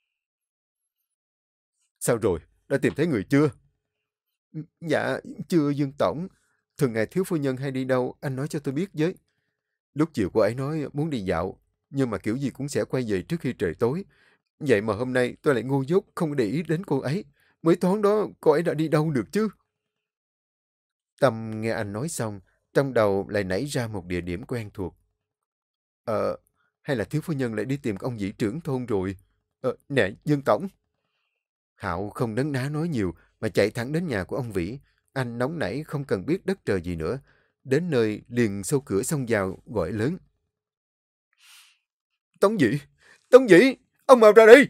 Sao rồi? Đã tìm thấy người chưa? Dạ, chưa Dương Tổng. Thường ngày thiếu phu nhân hay đi đâu, anh nói cho tôi biết với. Lúc chiều cô ấy nói muốn đi dạo, nhưng mà kiểu gì cũng sẽ quay về trước khi trời tối. Vậy mà hôm nay tôi lại ngu dốt không để ý đến cô ấy. Mới thoáng đó cô ấy đã đi đâu được chứ? Tâm nghe anh nói xong, trong đầu lại nảy ra một địa điểm quen thuộc. Hay là thiếu phu nhân lại đi tìm ông dĩ trưởng thôn rồi? Nè, Dương Tổng. Hạo không đấn ná nói nhiều mà chạy thẳng đến nhà của ông Vĩ. Anh nóng nảy không cần biết đất trời gì nữa. Đến nơi liền xô cửa xông vào gọi lớn. Tống Dĩ! Tống Dĩ! Ông mau ra đây!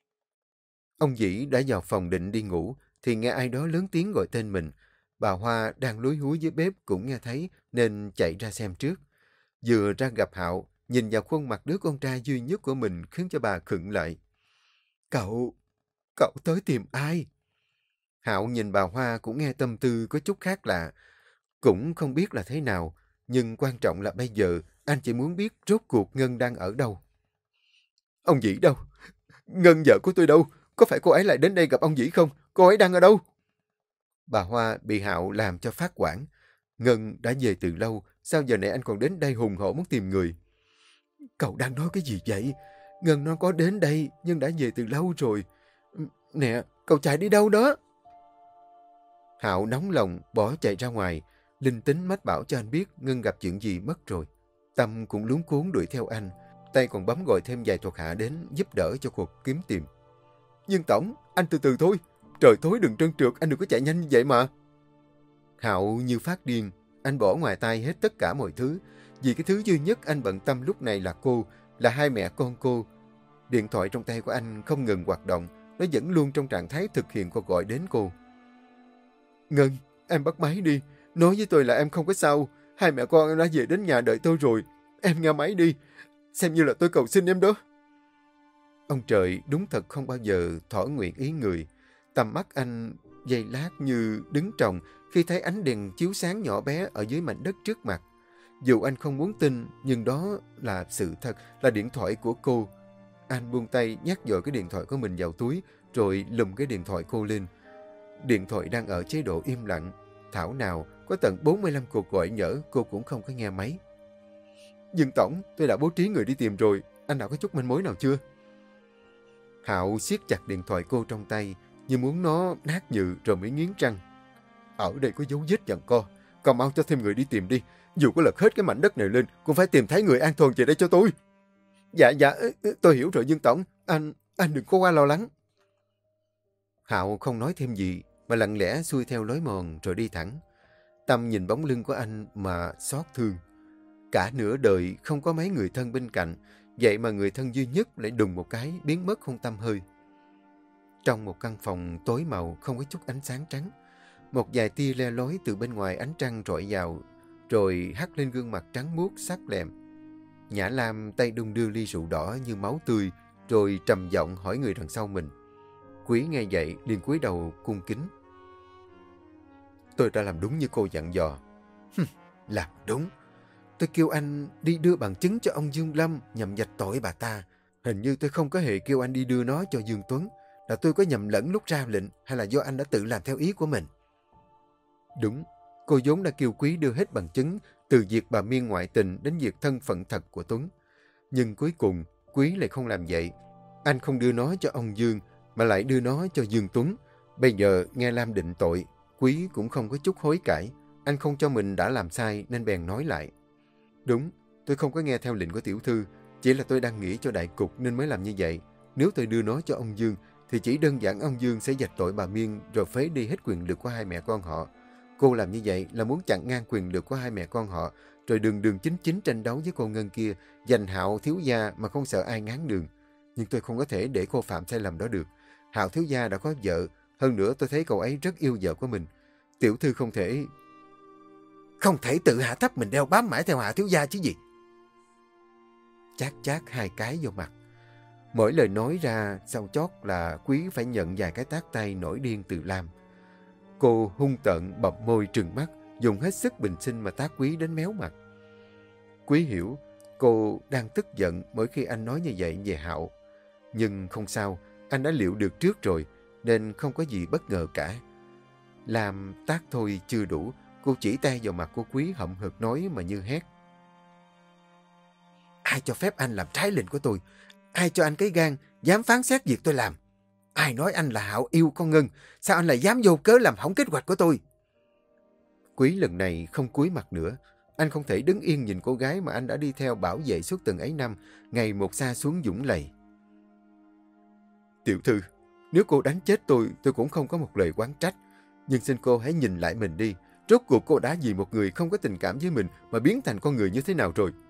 Ông Dĩ đã vào phòng định đi ngủ thì nghe ai đó lớn tiếng gọi tên mình. Bà Hoa đang lúi húi dưới bếp cũng nghe thấy nên chạy ra xem trước. Vừa ra gặp Hạo, nhìn vào khuôn mặt đứa con trai duy nhất của mình khiến cho bà khựng lại. Cậu tới tìm ai? Hạo nhìn bà Hoa cũng nghe tâm tư có chút khác lạ. Cũng không biết là thế nào, nhưng quan trọng là bây giờ anh chỉ muốn biết rốt cuộc Ngân đang ở đâu. Ông Dĩ đâu? Ngân vợ của tôi đâu? Có phải cô ấy lại đến đây gặp ông Dĩ không? Cô ấy đang ở đâu? Bà Hoa bị Hạo làm cho phát hoảng. Ngân đã về từ lâu, sao giờ này anh còn đến đây hùng hổ muốn tìm người? Cậu đang nói cái gì vậy? Ngân nó có đến đây nhưng đã về từ lâu rồi. Nè, cậu chạy đi đâu đó? Hạo nóng lòng bỏ chạy ra ngoài. Linh tính mách bảo cho anh biết Ngân gặp chuyện gì mất rồi. Tâm cũng luống cuống đuổi theo anh. Tay còn bấm gọi thêm vài thuộc hạ đến giúp đỡ cho cuộc kiếm tìm. Dương Tổng, anh từ từ thôi. Trời tối đừng trơn trượt, anh đừng có chạy nhanh như vậy mà. Hạo như phát điên. Anh bỏ ngoài tay hết tất cả mọi thứ. Vì cái thứ duy nhất anh bận tâm lúc này là cô, là hai mẹ con cô. Điện thoại trong tay của anh không ngừng hoạt động. Nó vẫn luôn trong trạng thái thực hiện cuộc gọi đến cô. Ngân, em bắt máy đi. Nói với tôi là em không có sao. Hai mẹ con em đã về đến nhà đợi tôi rồi. Em nghe máy đi. Xem như là tôi cầu xin em đó. Ông trời đúng thật không bao giờ thỏa nguyện ý người. Tầm mắt anh giây lát như đứng trồng khi thấy ánh đèn chiếu sáng nhỏ bé ở dưới mảnh đất trước mặt. Dù anh không muốn tin, nhưng đó là sự thật, là điện thoại của cô. Anh buông tay nhắc dội cái điện thoại của mình vào túi, rồi lùm cái điện thoại cô lên. Điện thoại đang ở chế độ im lặng. Thảo nào có tận 45 cuộc gọi nhỡ cô cũng không có nghe máy. Dương Tổng, tôi đã bố trí người đi tìm rồi. Anh đã có chút manh mối nào chưa? Hạo siết chặt điện thoại cô trong tay, như muốn nó nát nhừ rồi mới nghiến răng. Ở đây có dấu vết giằng co. Còn mau cho thêm người đi tìm đi. Dù có lật hết cái mảnh đất này lên, cũng phải tìm thấy người an toàn về đây cho tôi. Dạ, tôi hiểu rồi Dương Tổng. Anh đừng có quá lo lắng. Hạo không nói thêm gì, mà lặng lẽ xuôi theo lối mòn rồi đi thẳng. Tâm nhìn bóng lưng của anh mà xót thương. Cả nửa đời không có mấy người thân bên cạnh, vậy mà người thân duy nhất lại đùng một cái biến mất không tăm hơi. Trong một căn phòng tối màu không có chút ánh sáng trắng, một vài tia le lói từ bên ngoài ánh trăng rọi vào, rồi hắt lên gương mặt trắng muốt sắc lẹm. Nhã Lam tay đung đưa ly rượu đỏ như máu tươi, rồi trầm giọng hỏi người đằng sau mình. Quý nghe vậy liền cúi đầu cung kính. Tôi đã làm đúng như cô dặn dò. Làm đúng. tôi kêu anh đi đưa bằng chứng cho ông Dương Lâm nhằm vạch tội bà ta. Hình như tôi không có hề kêu anh đi đưa nó cho Dương Tuấn. Là tôi có nhầm lẫn lúc ra lệnh hay là do anh đã tự làm theo ý của mình? Đúng, cô vốn đã kêu Quý đưa hết bằng chứng từ việc bà Miên ngoại tình đến việc thân phận thật của Tuấn. Nhưng cuối cùng, Quý lại không làm vậy. Anh không đưa nó cho ông Dương, mà lại đưa nó cho Dương Tuấn. Bây giờ nghe Lam định tội, Quý cũng không có chút hối cải. Anh không cho mình đã làm sai nên bèn nói lại. Đúng, tôi không có nghe theo lệnh của tiểu thư. Chỉ là tôi đang nghĩ cho đại cục nên mới làm như vậy. Nếu tôi đưa nó cho ông Dương, thì chỉ đơn giản ông Dương sẽ vạch tội bà Miên rồi phế đi hết quyền lực của hai mẹ con họ. Cô làm như vậy là muốn chặn ngang quyền lực của hai mẹ con họ, rồi đường đường chính chính tranh đấu với cô Ngân kia, giành Hạo thiếu gia mà không sợ ai ngáng đường. Nhưng tôi không có thể để cô phạm sai lầm đó được. Hạo thiếu gia đã có vợ, hơn nữa tôi thấy cậu ấy rất yêu vợ của mình. Tiểu thư không thể... Không thể tự hạ thấp mình đeo bám mãi theo Hạo thiếu gia chứ gì. Chát chát hai cái vô mặt. Mỗi lời nói ra sau chót là Quý phải nhận vài cái tát tay nổi điên từ Lam. Cô hung tợn bập môi trừng mắt, dùng hết sức bình sinh mà tát Quý đến méo mặt. Quý hiểu cô đang tức giận mỗi khi anh nói như vậy về Hạo. Nhưng không sao, anh đã liệu được trước rồi, nên không có gì bất ngờ cả. Làm tát thôi chưa đủ, cô chỉ tay vào mặt của Quý hậm hực nói mà như hét. Ai cho phép anh làm trái lệnh của tôi? Ai cho anh cái gan, dám phán xét việc tôi làm? Ai nói anh là Hạo yêu con Ngân? Sao anh lại dám vô cớ làm hỏng kế hoạch của tôi? Quý lần này không cúi mặt nữa. Anh không thể đứng yên nhìn cô gái mà anh đã đi theo bảo vệ suốt từng ấy năm, ngày một xa xuống dũng lầy. Tiểu thư, nếu cô đánh chết tôi cũng không có một lời oán trách. Nhưng xin cô hãy nhìn lại mình đi. Rốt cuộc cô đã vì một người không có tình cảm với mình mà biến thành con người như thế nào rồi?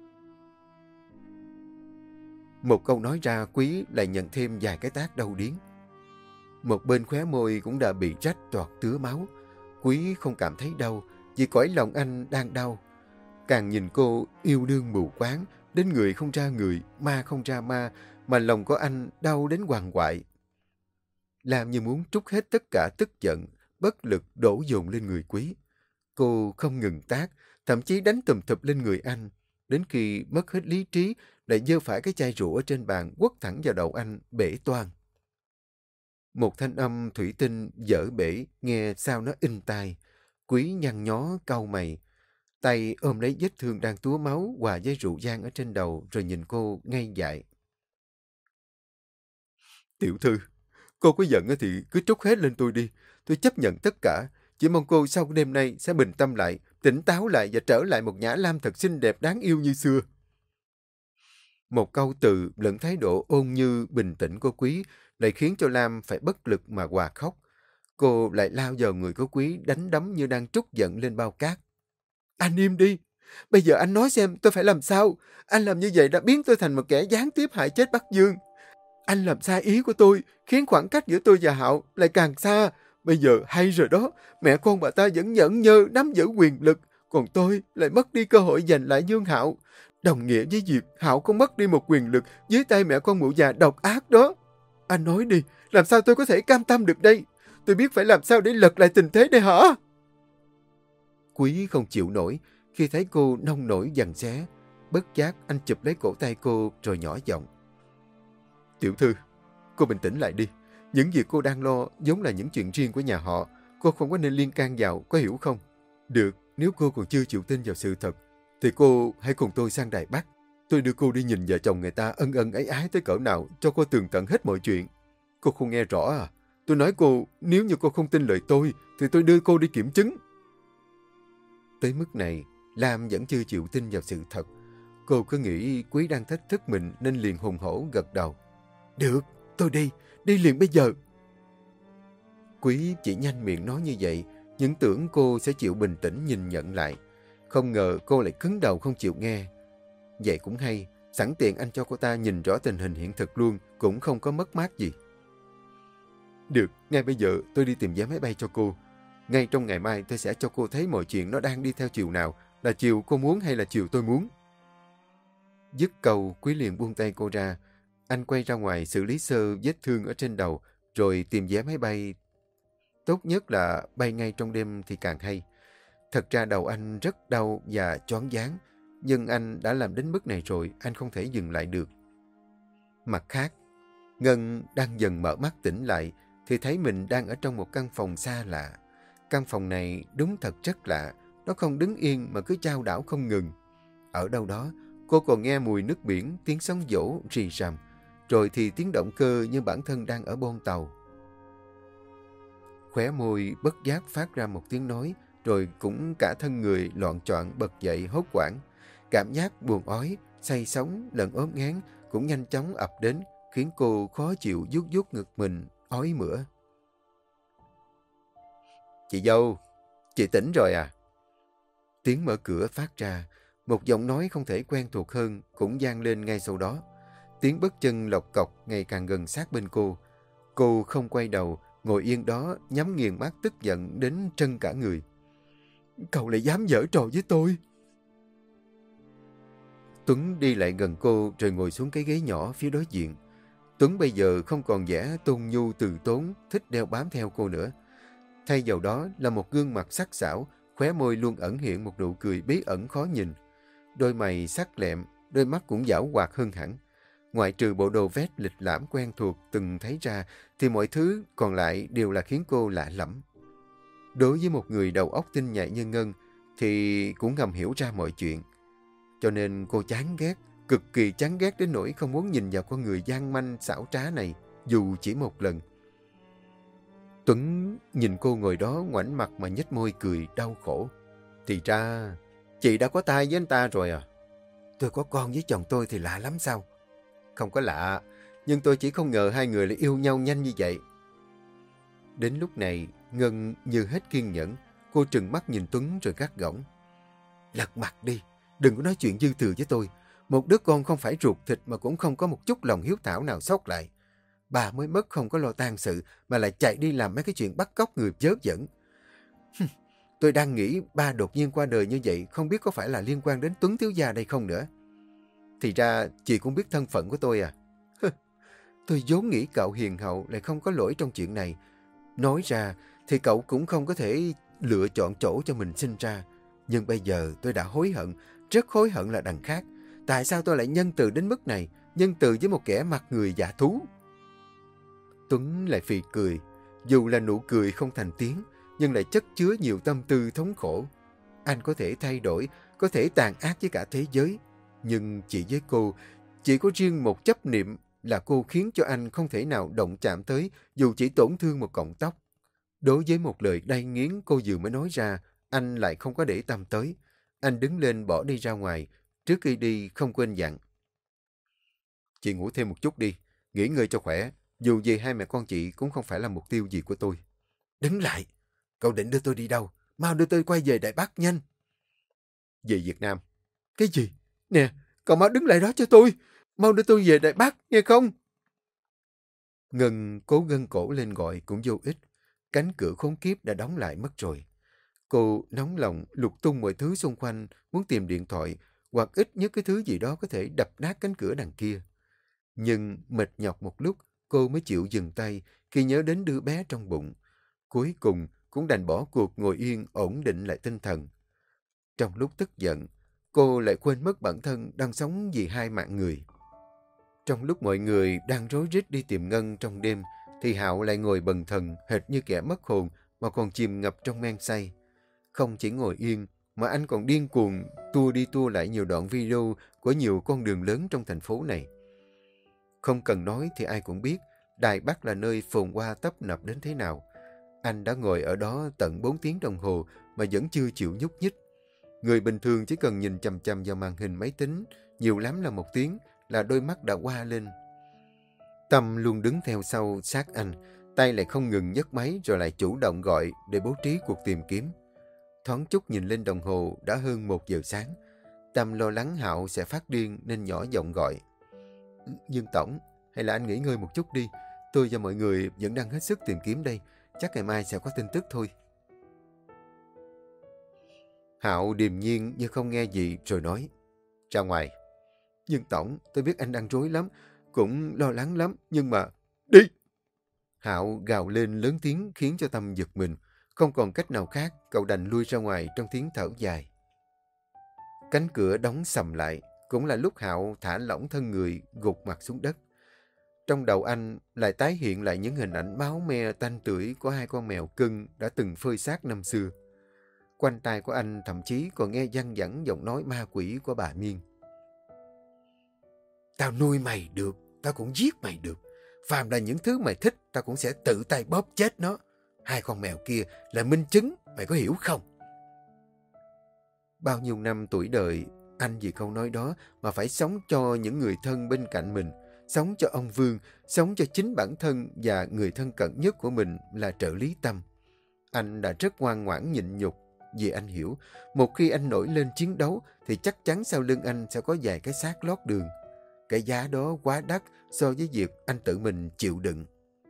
Một câu nói ra, Quý lại nhận thêm vài cái tát đau điếng. Một bên khóe môi cũng đã bị rách toạc tứa máu. Quý không cảm thấy đau, vì cõi lòng anh đang đau. Càng nhìn cô yêu đương mù quáng, đến người không ra người, ma không ra ma, mà lòng của anh đau đến hoàng hoại. Làm như muốn trút hết tất cả tức giận, bất lực đổ dồn lên người Quý. Cô không ngừng tát, thậm chí đánh tùm thụp lên người anh. Đến khi mất hết lý trí, lại giơ phải cái chai rượu ở trên bàn quất thẳng vào đầu anh, bể toang. Một thanh âm thủy tinh dở bể, nghe sao nó in tai. Quý nhăn nhó cau mày, tay ôm lấy vết thương đang túa máu hòa với rượu vang ở trên đầu, rồi nhìn cô ngây dại. Tiểu thư, cô có giận thì cứ trút hết lên tôi đi. Tôi chấp nhận tất cả. Chỉ mong cô sau đêm nay sẽ bình tâm lại, tỉnh táo lại và trở lại một Nhã Lam thật xinh đẹp đáng yêu như xưa. Một câu từ lẫn thái độ ôn như bình tĩnh của Quý lại khiến cho Lam phải bất lực mà hòa khóc. Cô lại lao vào người của Quý đánh đấm như đang trút giận lên bao cát. Anh im đi! Bây giờ anh nói xem tôi phải làm sao? Anh làm như vậy đã biến tôi thành một kẻ gián tiếp hại chết Bắc Dương. Anh làm sai ý của tôi, khiến khoảng cách giữa tôi và Hạo lại càng xa. Bây giờ hay rồi đó, mẹ con bà ta vẫn nhẫn nhơ nắm giữ quyền lực, còn tôi lại mất đi cơ hội giành lại Dương Hạo. Đồng nghĩa với việc Hạo không mất đi một quyền lực dưới tay mẹ con mụ già độc ác đó. Anh nói đi, làm sao tôi có thể cam tâm được đây? Tôi biết phải làm sao để lật lại tình thế đây hả? Quý không chịu nổi khi thấy cô nông nổi giằng xé. Bất giác anh chụp lấy cổ tay cô rồi nhỏ giọng. Tiểu thư, cô bình tĩnh lại đi. Những việc cô đang lo vốn là những chuyện riêng của nhà họ. Cô không có nên liên can vào, có hiểu không? Được, nếu cô còn chưa chịu tin vào sự thật, thì cô hãy cùng tôi sang Đài Bắc. Tôi đưa cô đi nhìn vợ chồng người ta ân ân ái ái tới cỡ nào cho cô tường tận hết mọi chuyện. Cô không nghe rõ à? Tôi nói cô, nếu như cô không tin lời tôi, thì tôi đưa cô đi kiểm chứng. Tới mức này, Lam vẫn chưa chịu tin vào sự thật. Cô cứ nghĩ Quý đang thách thức mình nên liền hùng hổ gật đầu. Được, tôi đi liền bây giờ. Quý chỉ nhanh miệng nói như vậy, nhưng tưởng cô sẽ chịu bình tĩnh nhìn nhận lại. Không ngờ cô lại cứng đầu không chịu nghe. Vậy cũng hay, sẵn tiện anh cho cô ta nhìn rõ tình hình hiện thực luôn, cũng không có mất mát gì. Được, ngay bây giờ tôi đi tìm vé máy bay cho cô. Ngay trong ngày mai tôi sẽ cho cô thấy mọi chuyện nó đang đi theo chiều nào, là chiều cô muốn hay là chiều tôi muốn. Dứt câu, Quý liền buông tay cô ra. Anh quay ra ngoài xử lý sơ vết thương ở trên đầu, rồi tìm vé máy bay. Tốt nhất là bay ngay trong đêm thì càng hay. Thật ra đầu anh rất đau và choáng váng. nhưng anh đã làm đến mức này rồi, anh không thể dừng lại được. Mặt khác, Ngân đang dần mở mắt tỉnh lại thì thấy mình đang ở trong một căn phòng xa lạ. Căn phòng này đúng thật rất lạ, nó không đứng yên mà cứ chao đảo không ngừng. Ở đâu đó, cô còn nghe mùi nước biển, tiếng sóng vỗ rì rầm, rồi thì tiếng động cơ như bản thân đang ở boong tàu. Khóe môi bất giác phát ra một tiếng nói, rồi cũng cả thân người loạng choạng bật dậy hốt hoảng. Cảm giác buồn ói, say sóng, lẫn ốm ngán cũng nhanh chóng ập đến, khiến cô khó chịu vuốt vuốt ngực mình, ói mửa. Chị dâu, chị tỉnh rồi à? Tiếng mở cửa phát ra, một giọng nói không thể quen thuộc hơn cũng vang lên ngay sau đó. Tiếng bước chân lộc cọc ngày càng gần sát bên cô. Cô không quay đầu, ngồi yên đó nhắm nghiền mắt tức giận đến trân cả người. Cậu lại dám giở trò với tôi. Tuấn đi lại gần cô rồi ngồi xuống cái ghế nhỏ phía đối diện. Tuấn bây giờ không còn vẻ tôn nhu từ tốn, thích đeo bám theo cô nữa. Thay vào đó là một gương mặt sắc sảo, khóe môi luôn ẩn hiện một nụ cười bí ẩn khó nhìn. Đôi mày sắc lẹm, đôi mắt cũng giảo hoạt hơn hẳn. Ngoại trừ bộ đồ vest lịch lãm quen thuộc từng thấy ra, thì mọi thứ còn lại đều là khiến cô lạ lẫm. Đối với một người đầu óc tinh nhạy như Ngân, thì cũng ngầm hiểu ra mọi chuyện. Cho nên cô chán ghét, cực kỳ chán ghét đến nỗi không muốn nhìn vào con người gian manh xảo trá này, dù chỉ một lần. Tuấn nhìn cô ngồi đó ngoảnh mặt mà nhếch môi cười đau khổ. Thì ra, chị đã có thai với anh ta rồi à? Tôi có con với chồng tôi thì lạ lắm sao? Không có lạ, nhưng tôi chỉ không ngờ hai người lại yêu nhau nhanh như vậy. Đến lúc này, Ngân như hết kiên nhẫn, cô trừng mắt nhìn Tuấn rồi gắt gỏng. Lật mặt đi, đừng có nói chuyện dư thừa với tôi. Một đứa con không phải ruột thịt mà cũng không có một chút lòng hiếu thảo nào sót lại. Bà mới mất không có lo tang sự mà lại chạy đi làm mấy cái chuyện bắt cóc người vớ vẩn. Tôi đang nghĩ ba đột nhiên qua đời như vậy không biết có phải là liên quan đến Tuấn thiếu gia đây không nữa. Thì ra chị cũng biết thân phận của tôi à? Tôi vốn nghĩ cậu hiền hậu lại không có lỗi trong chuyện này. Nói ra thì cậu cũng không có thể lựa chọn chỗ cho mình sinh ra. Nhưng bây giờ tôi đã hối hận, rất hối hận là đằng khác. Tại sao tôi lại nhân từ đến mức này, nhân từ với một kẻ mặt người dạ thú? Tuấn lại phì cười, dù là nụ cười không thành tiếng, nhưng lại chất chứa nhiều tâm tư thống khổ. Anh có thể thay đổi, có thể tàn ác với cả thế giới, nhưng chỉ với cô, chỉ có riêng một chấp niệm là cô khiến cho anh không thể nào động chạm tới dù chỉ tổn thương một cọng tóc. Đối với một lời đay nghiến cô vừa mới nói ra, anh lại không có để tâm tới. Anh đứng lên bỏ đi ra ngoài, trước khi đi không quên dặn. Chị ngủ thêm một chút đi, nghỉ ngơi cho khỏe, dù gì hai mẹ con chị cũng không phải là mục tiêu gì của tôi. Đứng lại, cậu định đưa tôi đi đâu? Mau đưa tôi quay về Đài Bắc nhanh. Về Việt Nam. Cái gì? Nè, cậu mau đứng lại đó cho tôi. Mau đưa tôi về Đài Bắc, nghe không? Ngân cố gân cổ lên gọi cũng vô ích. Cánh cửa khốn kiếp đã đóng lại mất rồi. Cô nóng lòng lục tung mọi thứ xung quanh, muốn tìm điện thoại, hoặc ít nhất cái thứ gì đó có thể đập nát cánh cửa đằng kia. Nhưng mệt nhọc một lúc, cô mới chịu dừng tay khi nhớ đến đứa bé trong bụng. Cuối cùng cũng đành bỏ cuộc ngồi yên ổn định lại tinh thần. Trong lúc tức giận, cô lại quên mất bản thân đang sống vì hai mạng người. Trong lúc mọi người đang rối rít đi tìm Ngân trong đêm, thì Hạo lại ngồi bần thần hệt như kẻ mất hồn mà còn chìm ngập trong men say. Không chỉ ngồi yên, mà anh còn điên cuồng tua đi tua lại nhiều đoạn video của nhiều con đường lớn trong thành phố này. Không cần nói thì ai cũng biết, Đài Bắc là nơi phồn hoa tấp nập đến thế nào. Anh đã ngồi ở đó tận 4 tiếng đồng hồ mà vẫn chưa chịu nhúc nhích. Người bình thường chỉ cần nhìn chằm chằm vào màn hình máy tính, nhiều lắm là 1 tiếng, là đôi mắt đã hoa lên. Tâm luôn đứng theo sau sát anh, tay lại không ngừng nhấc máy rồi lại chủ động gọi để bố trí cuộc tìm kiếm. Thoáng chút nhìn lên đồng hồ đã hơn 1 giờ sáng. Tâm lo lắng Hạo sẽ phát điên nên nhỏ giọng gọi. Dương Tổng, hay là anh nghỉ ngơi một chút đi. Tôi và mọi người vẫn đang hết sức tìm kiếm đây. Chắc ngày mai sẽ có tin tức thôi. Hạo điềm nhiên như không nghe gì rồi nói. Ra ngoài. Dương Tổng, tôi biết anh đang rối lắm, cũng lo lắng lắm, nhưng mà... Đi! Hạo gào lên lớn tiếng khiến cho Tâm giật mình. Không còn cách nào khác, cậu đành lui ra ngoài trong tiếng thở dài. Cánh cửa đóng sầm lại, cũng là lúc Hạo thả lỏng thân người, gục mặt xuống đất. Trong đầu anh lại tái hiện lại những hình ảnh máu me tanh tưởi của hai con mèo cưng đã từng phơi xác năm xưa. Quanh tai của anh thậm chí còn nghe văng vẳng giọng nói ma quỷ của bà Miên. Tao nuôi mày được, tao cũng giết mày được. Phàm là những thứ mày thích, tao cũng sẽ tự tay bóp chết nó. Hai con mèo kia là minh chứng, mày có hiểu không? Bao nhiêu năm tuổi đời, anh vì câu nói đó mà phải sống cho những người thân bên cạnh mình, sống cho ông Vương, sống cho chính bản thân và người thân cận nhất của mình là trợ lý Tâm. Anh đã rất ngoan ngoãn nhịn nhục, vì anh hiểu, một khi anh nổi lên chiến đấu thì chắc chắn sau lưng anh sẽ có vài cái xác lót đường. Cái giá đó quá đắt so với việc anh tự mình chịu đựng.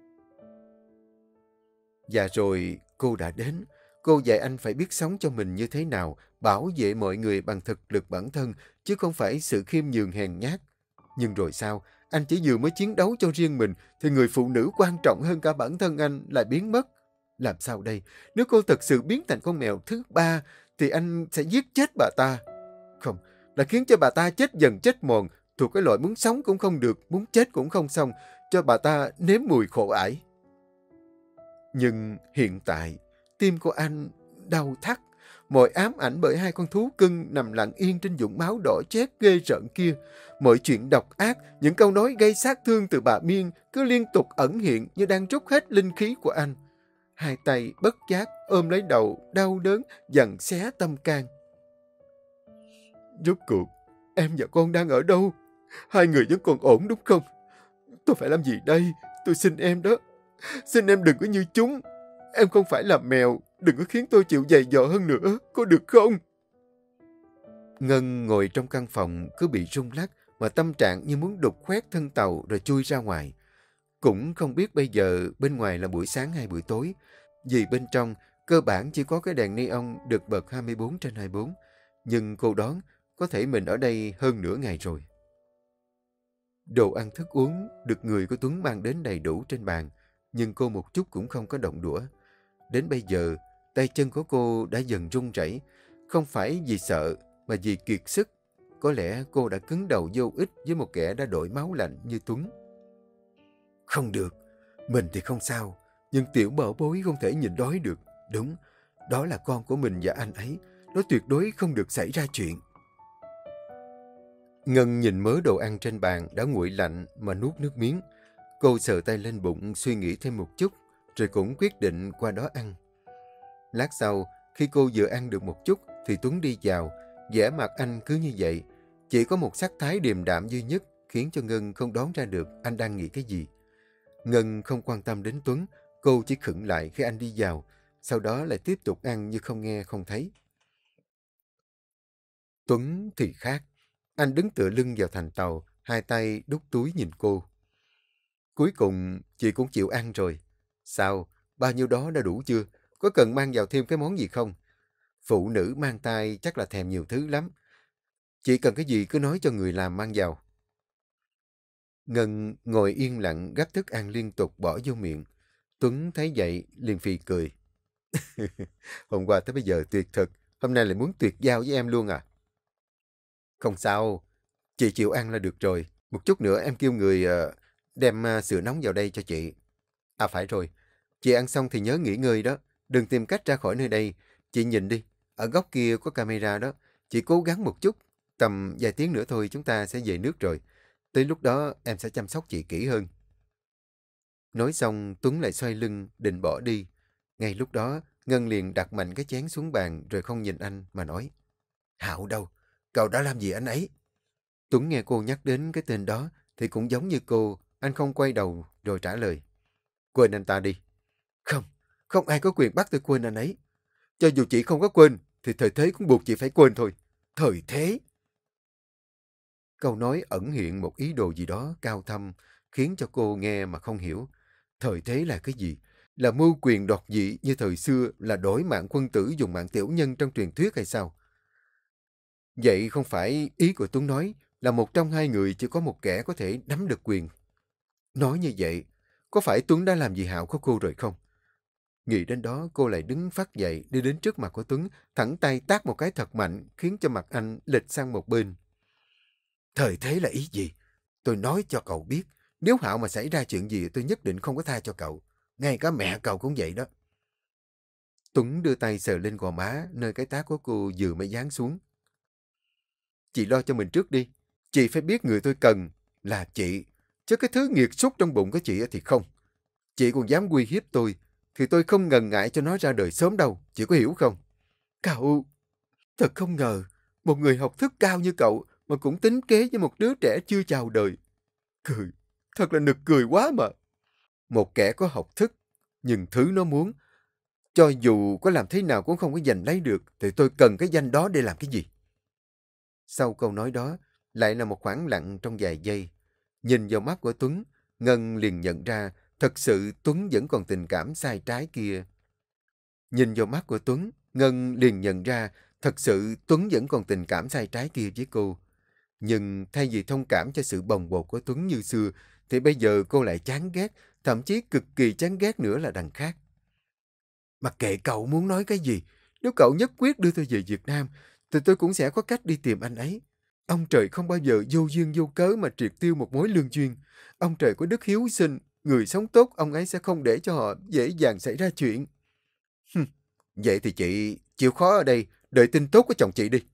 Và rồi cô đã đến. Cô dạy anh phải biết sống cho mình như thế nào, bảo vệ mọi người bằng thực lực bản thân, chứ không phải sự khiêm nhường hèn nhát. Nhưng rồi sao? Anh chỉ vừa mới chiến đấu cho riêng mình, thì người phụ nữ quan trọng hơn cả bản thân anh lại biến mất. Làm sao đây? Nếu cô thật sự biến thành con mèo thứ ba, thì anh sẽ giết chết bà ta. Không, là khiến cho bà ta chết dần chết mòn, thuộc cái loại muốn sống cũng không được, muốn chết cũng không xong, cho bà ta nếm mùi khổ ải. Nhưng hiện tại, tim của anh đau thắt, mọi ám ảnh bởi hai con thú cưng nằm lặng yên trên vũng máu đỏ chét ghê rợn kia. Mọi chuyện độc ác, những câu nói gây sát thương từ bà Miên cứ liên tục ẩn hiện như đang trút hết linh khí của anh. Hai tay bất giác ôm lấy đầu, đau đớn, giằng xé tâm can. Rốt cuộc, em và con đang ở đâu? Hai người vẫn còn ổn đúng không? Tôi phải làm gì đây? Tôi xin em đó. Xin em đừng có như chúng. Em không phải là mèo. Đừng có khiến tôi chịu dày dò hơn nữa. Có được không? Ngân ngồi trong căn phòng cứ bị rung lắc mà tâm trạng như muốn đục khoét thân tàu rồi chui ra ngoài. Cũng không biết bây giờ bên ngoài là buổi sáng hay buổi tối. Vì bên trong cơ bản chỉ có cái đèn neon được bật 24/24. Nhưng cô đoán có thể mình ở đây hơn nửa ngày rồi. Đồ ăn thức uống được người của Tuấn mang đến đầy đủ trên bàn, nhưng cô một chút cũng không có động đũa. Đến bây giờ, tay chân của cô đã dần run rẩy, không phải vì sợ mà vì kiệt sức. Có lẽ cô đã cứng đầu vô ích với một kẻ đã đổi máu lạnh như Tuấn. Không được, mình thì không sao, nhưng tiểu bảo bối không thể nhịn đói được. Đúng, đó là con của mình và anh ấy, nó tuyệt đối không được xảy ra chuyện. Ngân nhìn mớ đồ ăn trên bàn đã nguội lạnh mà nuốt nước miếng. Cô sờ tay lên bụng suy nghĩ thêm một chút, rồi cũng quyết định qua đó ăn. Lát sau, khi cô vừa ăn được một chút, thì Tuấn đi vào, vẻ mặt anh cứ như vậy. Chỉ có một sắc thái điềm đạm duy nhất khiến cho Ngân không đoán ra được anh đang nghĩ cái gì. Ngân không quan tâm đến Tuấn, cô chỉ khựng lại khi anh đi vào, sau đó lại tiếp tục ăn như không nghe không thấy. Tuấn thì khác. Anh đứng tựa lưng vào thành tàu, hai tay đút túi nhìn cô. Cuối cùng, chị cũng chịu ăn rồi. Sao? Bao nhiêu đó đã đủ chưa? Có cần mang vào thêm cái món gì không? Phụ nữ mang thai chắc là thèm nhiều thứ lắm. Chị cần cái gì cứ nói cho người làm mang vào. Ngân ngồi yên lặng gắp thức ăn liên tục bỏ vô miệng. Tuấn thấy vậy liền phì cười. Hôm qua tới bây giờ tuyệt thực, hôm nay lại muốn tuyệt giao với em luôn à? Không sao, chị chịu ăn là được rồi. Một chút nữa em kêu người đem sữa nóng vào đây cho chị. À phải rồi, chị ăn xong thì nhớ nghỉ ngơi đó. Đừng tìm cách ra khỏi nơi đây. Chị nhìn đi, ở góc kia có camera đó. Chị cố gắng một chút. Tầm vài tiếng nữa thôi chúng ta sẽ về nước rồi. Tới lúc đó em sẽ chăm sóc chị kỹ hơn. Nói xong Tuấn lại xoay lưng định bỏ đi. Ngay lúc đó Ngân liền đặt mạnh cái chén xuống bàn rồi không nhìn anh mà nói. Hạo đâu? Cậu đã làm gì anh ấy? Tuấn nghe cô nhắc đến cái tên đó thì cũng giống như cô. Anh không quay đầu rồi trả lời. Quên anh ta đi. Không, không ai có quyền bắt tôi quên anh ấy. Cho dù chị không có quên, thì thời thế cũng buộc chị phải quên thôi. Thời thế? Câu nói ẩn hiện một ý đồ gì đó cao thâm, khiến cho cô nghe mà không hiểu. Thời thế là cái gì? Là mưu quyền đoạt dị như thời xưa, là đổi mạng quân tử dùng mạng tiểu nhân trong truyền thuyết hay sao? Vậy không phải ý của Tuấn nói là một trong hai người chỉ có một kẻ có thể nắm được quyền. Nói như vậy, có phải Tuấn đã làm gì hại của cô rồi không? Nghĩ đến đó, cô lại đứng phắt dậy, đi đến trước mặt của Tuấn, thẳng tay tát một cái thật mạnh, khiến cho mặt anh lệch sang một bên. Thời thế là ý gì? Tôi nói cho cậu biết, nếu Hạo mà xảy ra chuyện gì, tôi nhất định không có tha cho cậu. Ngay cả mẹ cậu cũng vậy đó. Tuấn đưa tay sờ lên gò má, nơi cái tát của cô vừa mới giáng xuống. Chị lo cho mình trước đi. Chị phải biết người tôi cần là chị. Chứ cái thứ nghiệt xúc trong bụng của chị thì không. Chị còn dám uy hiếp tôi, thì tôi không ngần ngại cho nó ra đời sớm đâu. Chị có hiểu không? Cậu, thật không ngờ, một người học thức cao như cậu mà cũng tính kế với một đứa trẻ chưa chào đời. Cười, thật là nực cười quá mà. Một kẻ có học thức, nhưng thứ nó muốn, cho dù có làm thế nào cũng không có giành lấy được, thì tôi cần cái danh đó để làm cái gì? Sau câu nói đó, lại là một khoảng lặng trong vài giây. Nhìn vào mắt của Tuấn, Ngân liền nhận ra thật sự Tuấn vẫn còn tình cảm sai trái kia. Nhìn vào mắt của Tuấn, Ngân liền nhận ra thật sự Tuấn vẫn còn tình cảm sai trái kia với cô. Nhưng thay vì thông cảm cho sự bồng bột của Tuấn như xưa, thì bây giờ cô lại chán ghét, thậm chí cực kỳ chán ghét nữa là đằng khác. Mặc kệ cậu muốn nói cái gì, nếu cậu nhất quyết đưa tôi về Việt Nam, thì tôi cũng sẽ có cách đi tìm anh ấy. Ông trời không bao giờ vô duyên vô cớ mà triệt tiêu một mối lương duyên. Ông trời có đức hiếu sinh, người sống tốt ông ấy sẽ không để cho họ dễ dàng xảy ra chuyện. Vậy thì chị chịu khó ở đây, đợi tin tốt của chồng chị đi.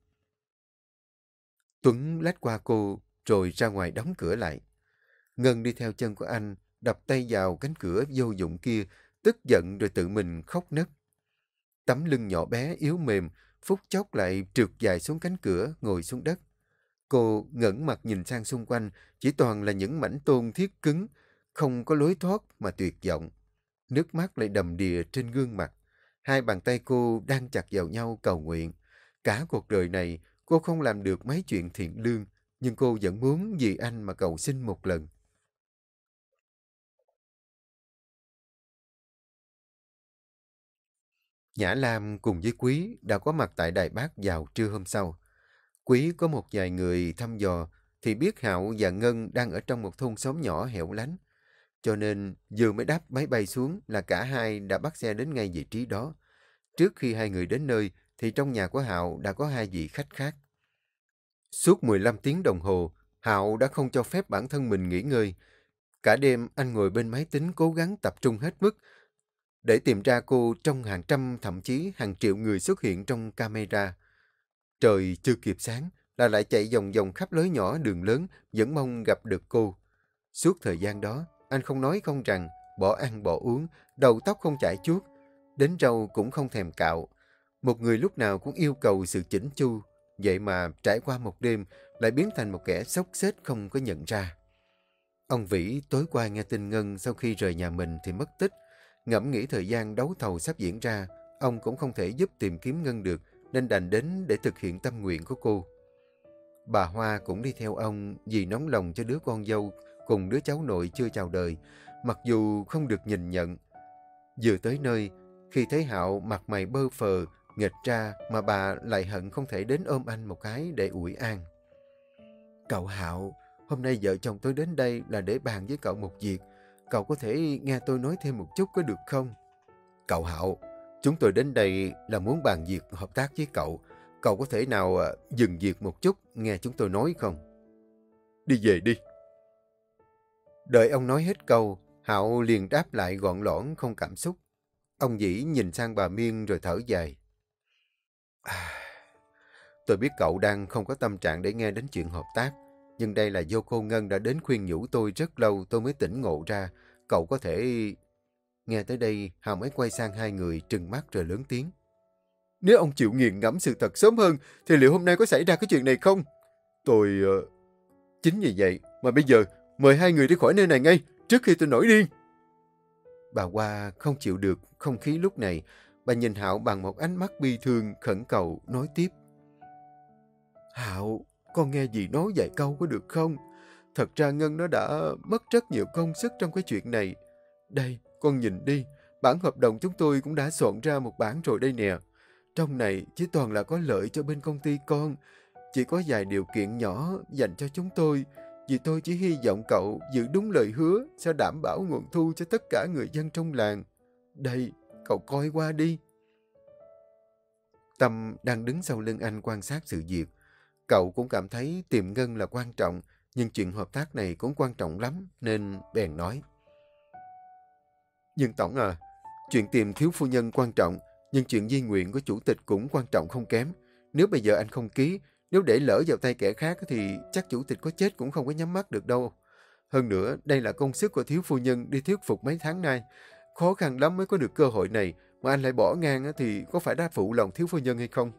Tuấn lách qua cô, rồi ra ngoài đóng cửa lại. Ngân đi theo chân của anh, đập tay vào cánh cửa vô dụng kia, tức giận rồi tự mình khóc nấc. Tấm lưng nhỏ bé yếu mềm, phút chốc lại trượt dài xuống cánh cửa, ngồi xuống đất. Cô ngẩng mặt nhìn sang xung quanh, chỉ toàn là những mảnh tôn thiết cứng, không có lối thoát mà tuyệt vọng. Nước mắt lại đầm đìa trên gương mặt. Hai bàn tay cô đang chặt vào nhau cầu nguyện. Cả cuộc đời này, cô không làm được mấy chuyện thiện lương, nhưng cô vẫn muốn vì anh mà cầu xin một lần. Nhã Lam cùng với Quý đã có mặt tại Đài Bắc vào trưa hôm sau. Quý có một vài người thăm dò thì biết Hạo và Ngân đang ở trong một thôn xóm nhỏ hẻo lánh. Cho nên vừa mới đáp máy bay xuống là cả hai đã bắt xe đến ngay vị trí đó. Trước khi hai người đến nơi thì trong nhà của Hạo đã có hai vị khách khác. Suốt 15 tiếng đồng hồ, Hạo đã không cho phép bản thân mình nghỉ ngơi. Cả đêm anh ngồi bên máy tính cố gắng tập trung hết mức để tìm ra cô trong hàng trăm thậm chí hàng triệu người xuất hiện trong camera. Trời chưa kịp sáng là lại chạy vòng vòng khắp lối nhỏ đường lớn vẫn mong gặp được cô. Suốt thời gian đó, anh không nói không rằng, bỏ ăn bỏ uống, đầu tóc không chải chuốt, đến râu cũng không thèm cạo. Một người lúc nào cũng yêu cầu sự chỉnh chu, vậy mà trải qua một đêm lại biến thành một kẻ xốc xếch không có nhận ra. Ông Vĩ tối qua nghe tin Ngân sau khi rời nhà mình thì mất tích. Ngẫm nghĩ thời gian đấu thầu sắp diễn ra, ông cũng không thể giúp tìm kiếm Ngân được, nên đành đến để thực hiện tâm nguyện của cô. Bà Hoa cũng đi theo ông vì nóng lòng cho đứa con dâu cùng đứa cháu nội chưa chào đời, mặc dù không được nhìn nhận. Vừa tới nơi, khi thấy Hạo mặt mày bơ phờ, nghệch ra mà bà lại hận không thể đến ôm anh một cái để ủi an. Cậu Hạo, hôm nay vợ chồng tôi đến đây là để bàn với cậu một việc. Cậu có thể nghe tôi nói thêm một chút có được không? Cậu Hạo, chúng tôi đến đây là muốn bàn việc hợp tác với cậu. Cậu có thể nào dừng việc một chút nghe chúng tôi nói không? Đi về đi. Đợi ông nói hết câu, Hạo liền đáp lại gọn lõn không cảm xúc. Ông Dĩ nhìn sang bà Miên rồi thở dài. Tôi biết cậu đang không có tâm trạng để nghe đến chuyện hợp tác, nhưng đây là do cô Ngân đã đến khuyên nhủ tôi rất lâu tôi mới tỉnh ngộ ra. Cậu có thể... Nghe tới đây, Hào mới quay sang hai người trừng mắt rồi lớn tiếng. Nếu ông chịu nghiền ngẫm sự thật sớm hơn, thì liệu hôm nay có xảy ra cái chuyện này không? Tôi... Chính vì vậy mà bây giờ mời hai người đi khỏi nơi này ngay, trước khi tôi nổi điên. Bà Hoa không chịu được không khí lúc này. Bà nhìn Hạo bằng một ánh mắt bi thương, khẩn cầu, nói tiếp. Hạo, con nghe dì nói vài câu có được không? Thật ra Ngân nó đã mất rất nhiều công sức trong cái chuyện này. Đây, con nhìn đi, bản hợp đồng chúng tôi cũng đã soạn ra một bản rồi đây nè. Trong này chỉ toàn là có lợi cho bên công ty con. Chỉ có vài điều kiện nhỏ dành cho chúng tôi. Vì tôi chỉ hy vọng cậu giữ đúng lời hứa sẽ đảm bảo nguồn thu cho tất cả người dân trong làng. Đây, cậu coi qua đi. Tâm đang đứng sau lưng anh quan sát sự việc. Cậu cũng cảm thấy tìm Ngân là quan trọng, nhưng chuyện hợp tác này cũng quan trọng lắm, nên bèn nói. Nhưng Tổng à, chuyện tìm thiếu phu nhân quan trọng, nhưng chuyện di nguyện của chủ tịch cũng quan trọng không kém. Nếu bây giờ anh không ký, nếu để lỡ vào tay kẻ khác thì chắc chủ tịch có chết cũng không có nhắm mắt được đâu. Hơn nữa, đây là công sức của thiếu phu nhân đi thuyết phục mấy tháng nay. Khó khăn lắm mới có được cơ hội này, mà anh lại bỏ ngang thì có phải đã phụ lòng thiếu phu nhân hay không?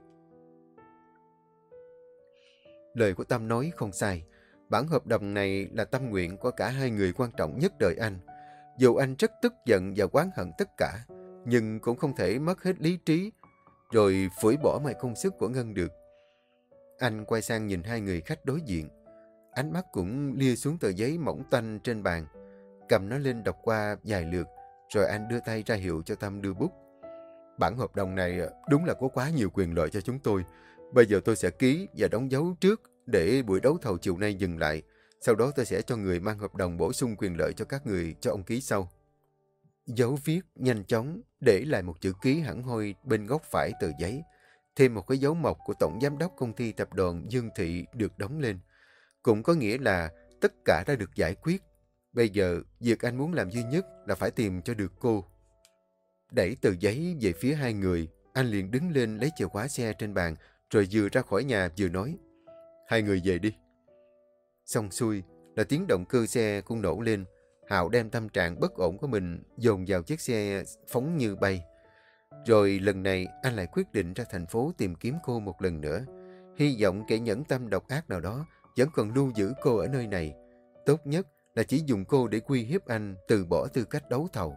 Lời của Tâm nói không sai. Bản hợp đồng này là tâm nguyện của cả hai người quan trọng nhất đời anh. Dù anh rất tức giận và oán hận tất cả, nhưng cũng không thể mất hết lý trí rồi phủi bỏ mọi công sức của Ngân được. Anh quay sang nhìn hai người khách đối diện. Ánh mắt cũng lia xuống tờ giấy mỏng tanh trên bàn, cầm nó lên đọc qua vài lượt, rồi anh đưa tay ra hiệu cho Tâm đưa bút. Bản hợp đồng này đúng là có quá nhiều quyền lợi cho chúng tôi. Bây giờ tôi sẽ ký và đóng dấu trước để buổi đấu thầu chiều nay dừng lại. Sau đó tôi sẽ cho người mang hợp đồng bổ sung quyền lợi cho các người cho ông ký sau. Dấu viết nhanh chóng để lại một chữ ký hẳn hoi bên góc phải tờ giấy. Thêm một cái dấu mộc của Tổng Giám đốc Công ty Tập đoàn Dương Thị được đóng lên. Cũng có nghĩa là tất cả đã được giải quyết. Bây giờ, việc anh muốn làm duy nhất là phải tìm cho được cô. Đẩy tờ giấy về phía hai người, anh liền đứng lên lấy chìa khóa xe trên bàn, rồi vừa ra khỏi nhà vừa nói. Hai người về đi. Xong xuôi là tiếng động cơ xe cũng nổ lên. Hạo đem tâm trạng bất ổn của mình dồn vào chiếc xe phóng như bay. Rồi lần này anh lại quyết định ra thành phố tìm kiếm cô một lần nữa. Hy vọng kẻ nhẫn tâm độc ác nào đó vẫn còn lưu giữ cô ở nơi này. Tốt nhất là chỉ dùng cô để uy hiếp anh từ bỏ tư cách đấu thầu.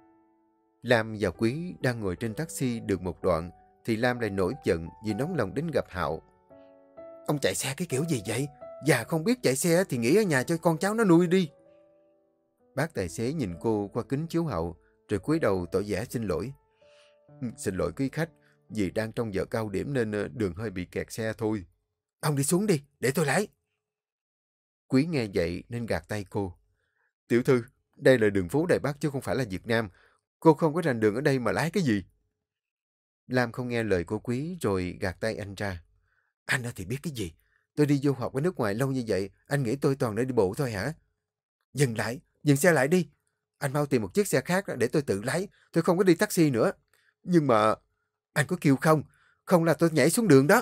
Lam và Quý đang ngồi trên taxi được một đoạn thì Lam lại nổi giận vì nóng lòng đến gặp Hạo. Ông chạy xe cái kiểu gì vậy? Già không biết chạy xe thì nghỉ ở nhà cho con cháu nó nuôi đi. Bác tài xế nhìn cô qua kính chiếu hậu rồi cúi đầu tỏ vẻ xin lỗi. Xin lỗi quý khách, vì đang trong giờ cao điểm nên đường hơi bị kẹt xe thôi. Ông đi xuống đi, để tôi lái. Quý nghe vậy nên gạt tay cô. Tiểu thư, đây là đường phố Đài Bắc chứ không phải là Việt Nam. Cô không có rành đường ở đây mà lái cái gì? Lam không nghe lời cô Quý rồi gạt tay anh ra. Anh thì biết cái gì? Tôi đi du học ở nước ngoài lâu như vậy, anh nghĩ tôi toàn để đi bộ thôi hả? Dừng lại, dừng xe lại đi. Anh mau tìm một chiếc xe khác để tôi tự lái, tôi không có đi taxi nữa. Nhưng mà, anh có kêu không? Không là tôi nhảy xuống đường đó.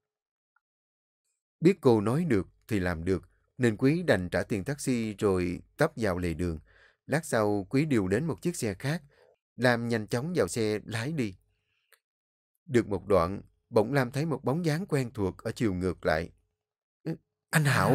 Biết cô nói được thì làm được, nên Quý đành trả tiền taxi rồi tấp vào lề đường. Lát sau Quý điều đến một chiếc xe khác. Lam nhanh chóng vào xe lái đi. Được một đoạn, bỗng Lam thấy một bóng dáng quen thuộc ở chiều ngược lại. Anh Hạo!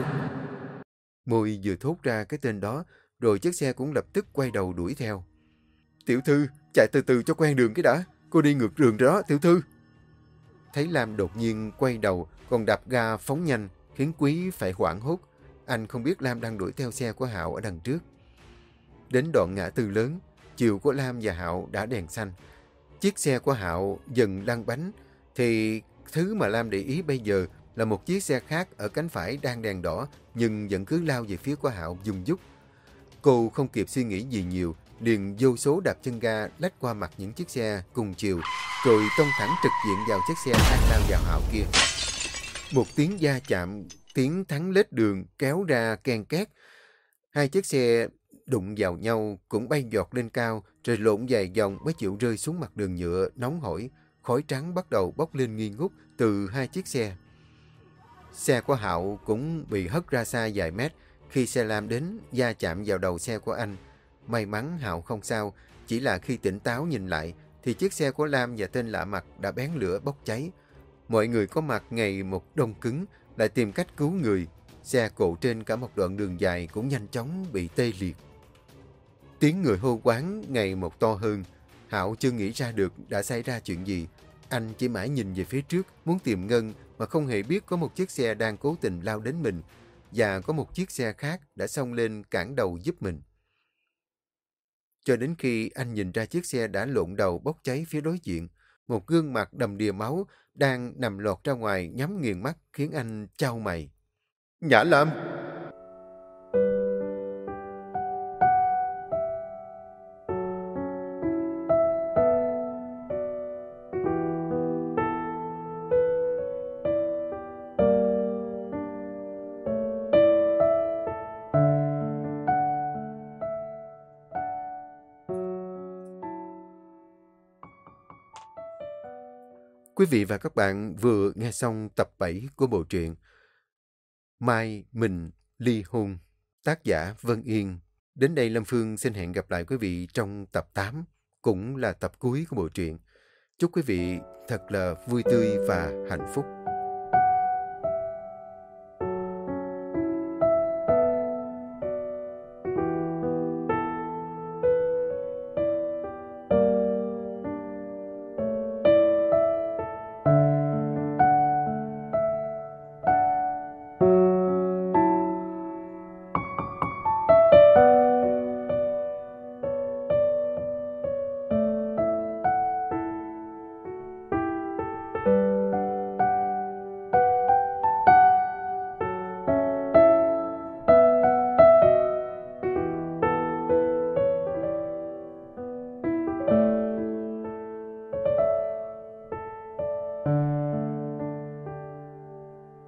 Môi vừa thốt ra cái tên đó, rồi chiếc xe cũng lập tức quay đầu đuổi theo. Tiểu thư, chạy từ từ cho quen đường cái đã. Cô đi ngược đường đó, tiểu thư. Thấy Lam đột nhiên quay đầu, còn đạp ga phóng nhanh, khiến Quý phải hoảng hốt. Anh không biết Lam đang đuổi theo xe của Hạo ở đằng trước. Đến đoạn ngã tư lớn, chiều của Lam và Hạo đã đèn xanh. Chiếc xe của Hạo dần lăn bánh, thì thứ mà Lam để ý bây giờ là một chiếc xe khác ở cánh phải đang đèn đỏ, nhưng vẫn cứ lao về phía của Hạo dùng dút. Cô không kịp suy nghĩ gì nhiều, liền vô số đạp chân ga lách qua mặt những chiếc xe cùng chiều, rồi tông thẳng trực diện vào chiếc xe đang lao vào Hạo kia. Một tiếng va chạm, tiếng thắng lết đường kéo ra ken két. Hai chiếc xe đụng vào nhau cũng bay giọt lên cao, rồi lộn vài vòng mới chịu rơi xuống mặt đường nhựa nóng hổi. Khói trắng bắt đầu bốc lên nghi ngút từ hai chiếc xe. Xe của Hạo cũng bị hất ra xa vài mét. Khi xe Lam đến, va chạm vào đầu xe của anh. May mắn Hạo không sao, chỉ là khi tỉnh táo nhìn lại, thì chiếc xe của Lam và tên lạ mặt đã bén lửa bốc cháy. Mọi người có mặt ngày một đông cứng, lại tìm cách cứu người. Xe cộ trên cả một đoạn đường dài cũng nhanh chóng bị tê liệt. Tiếng người hô quán ngày một to hơn. Hạo chưa nghĩ ra được đã xảy ra chuyện gì. Anh chỉ mãi nhìn về phía trước, muốn tìm Ngân, mà không hề biết có một chiếc xe đang cố tình lao đến mình, và có một chiếc xe khác đã xông lên cản đầu giúp mình. Cho đến khi anh nhìn ra chiếc xe đã lộn đầu bốc cháy phía đối diện, một gương mặt đầm đìa máu đang nằm lọt ra ngoài nhắm nghiền mắt khiến anh chau mày. Nhã Lam! Quý vị và các bạn vừa nghe xong tập 7 của bộ truyện Mai Mình Ly Hôn, tác giả Vân Yên. Đến đây Lâm Phương xin hẹn gặp lại quý vị trong tập 8, cũng là tập cuối của bộ truyện. Chúc quý vị thật là vui tươi và hạnh phúc.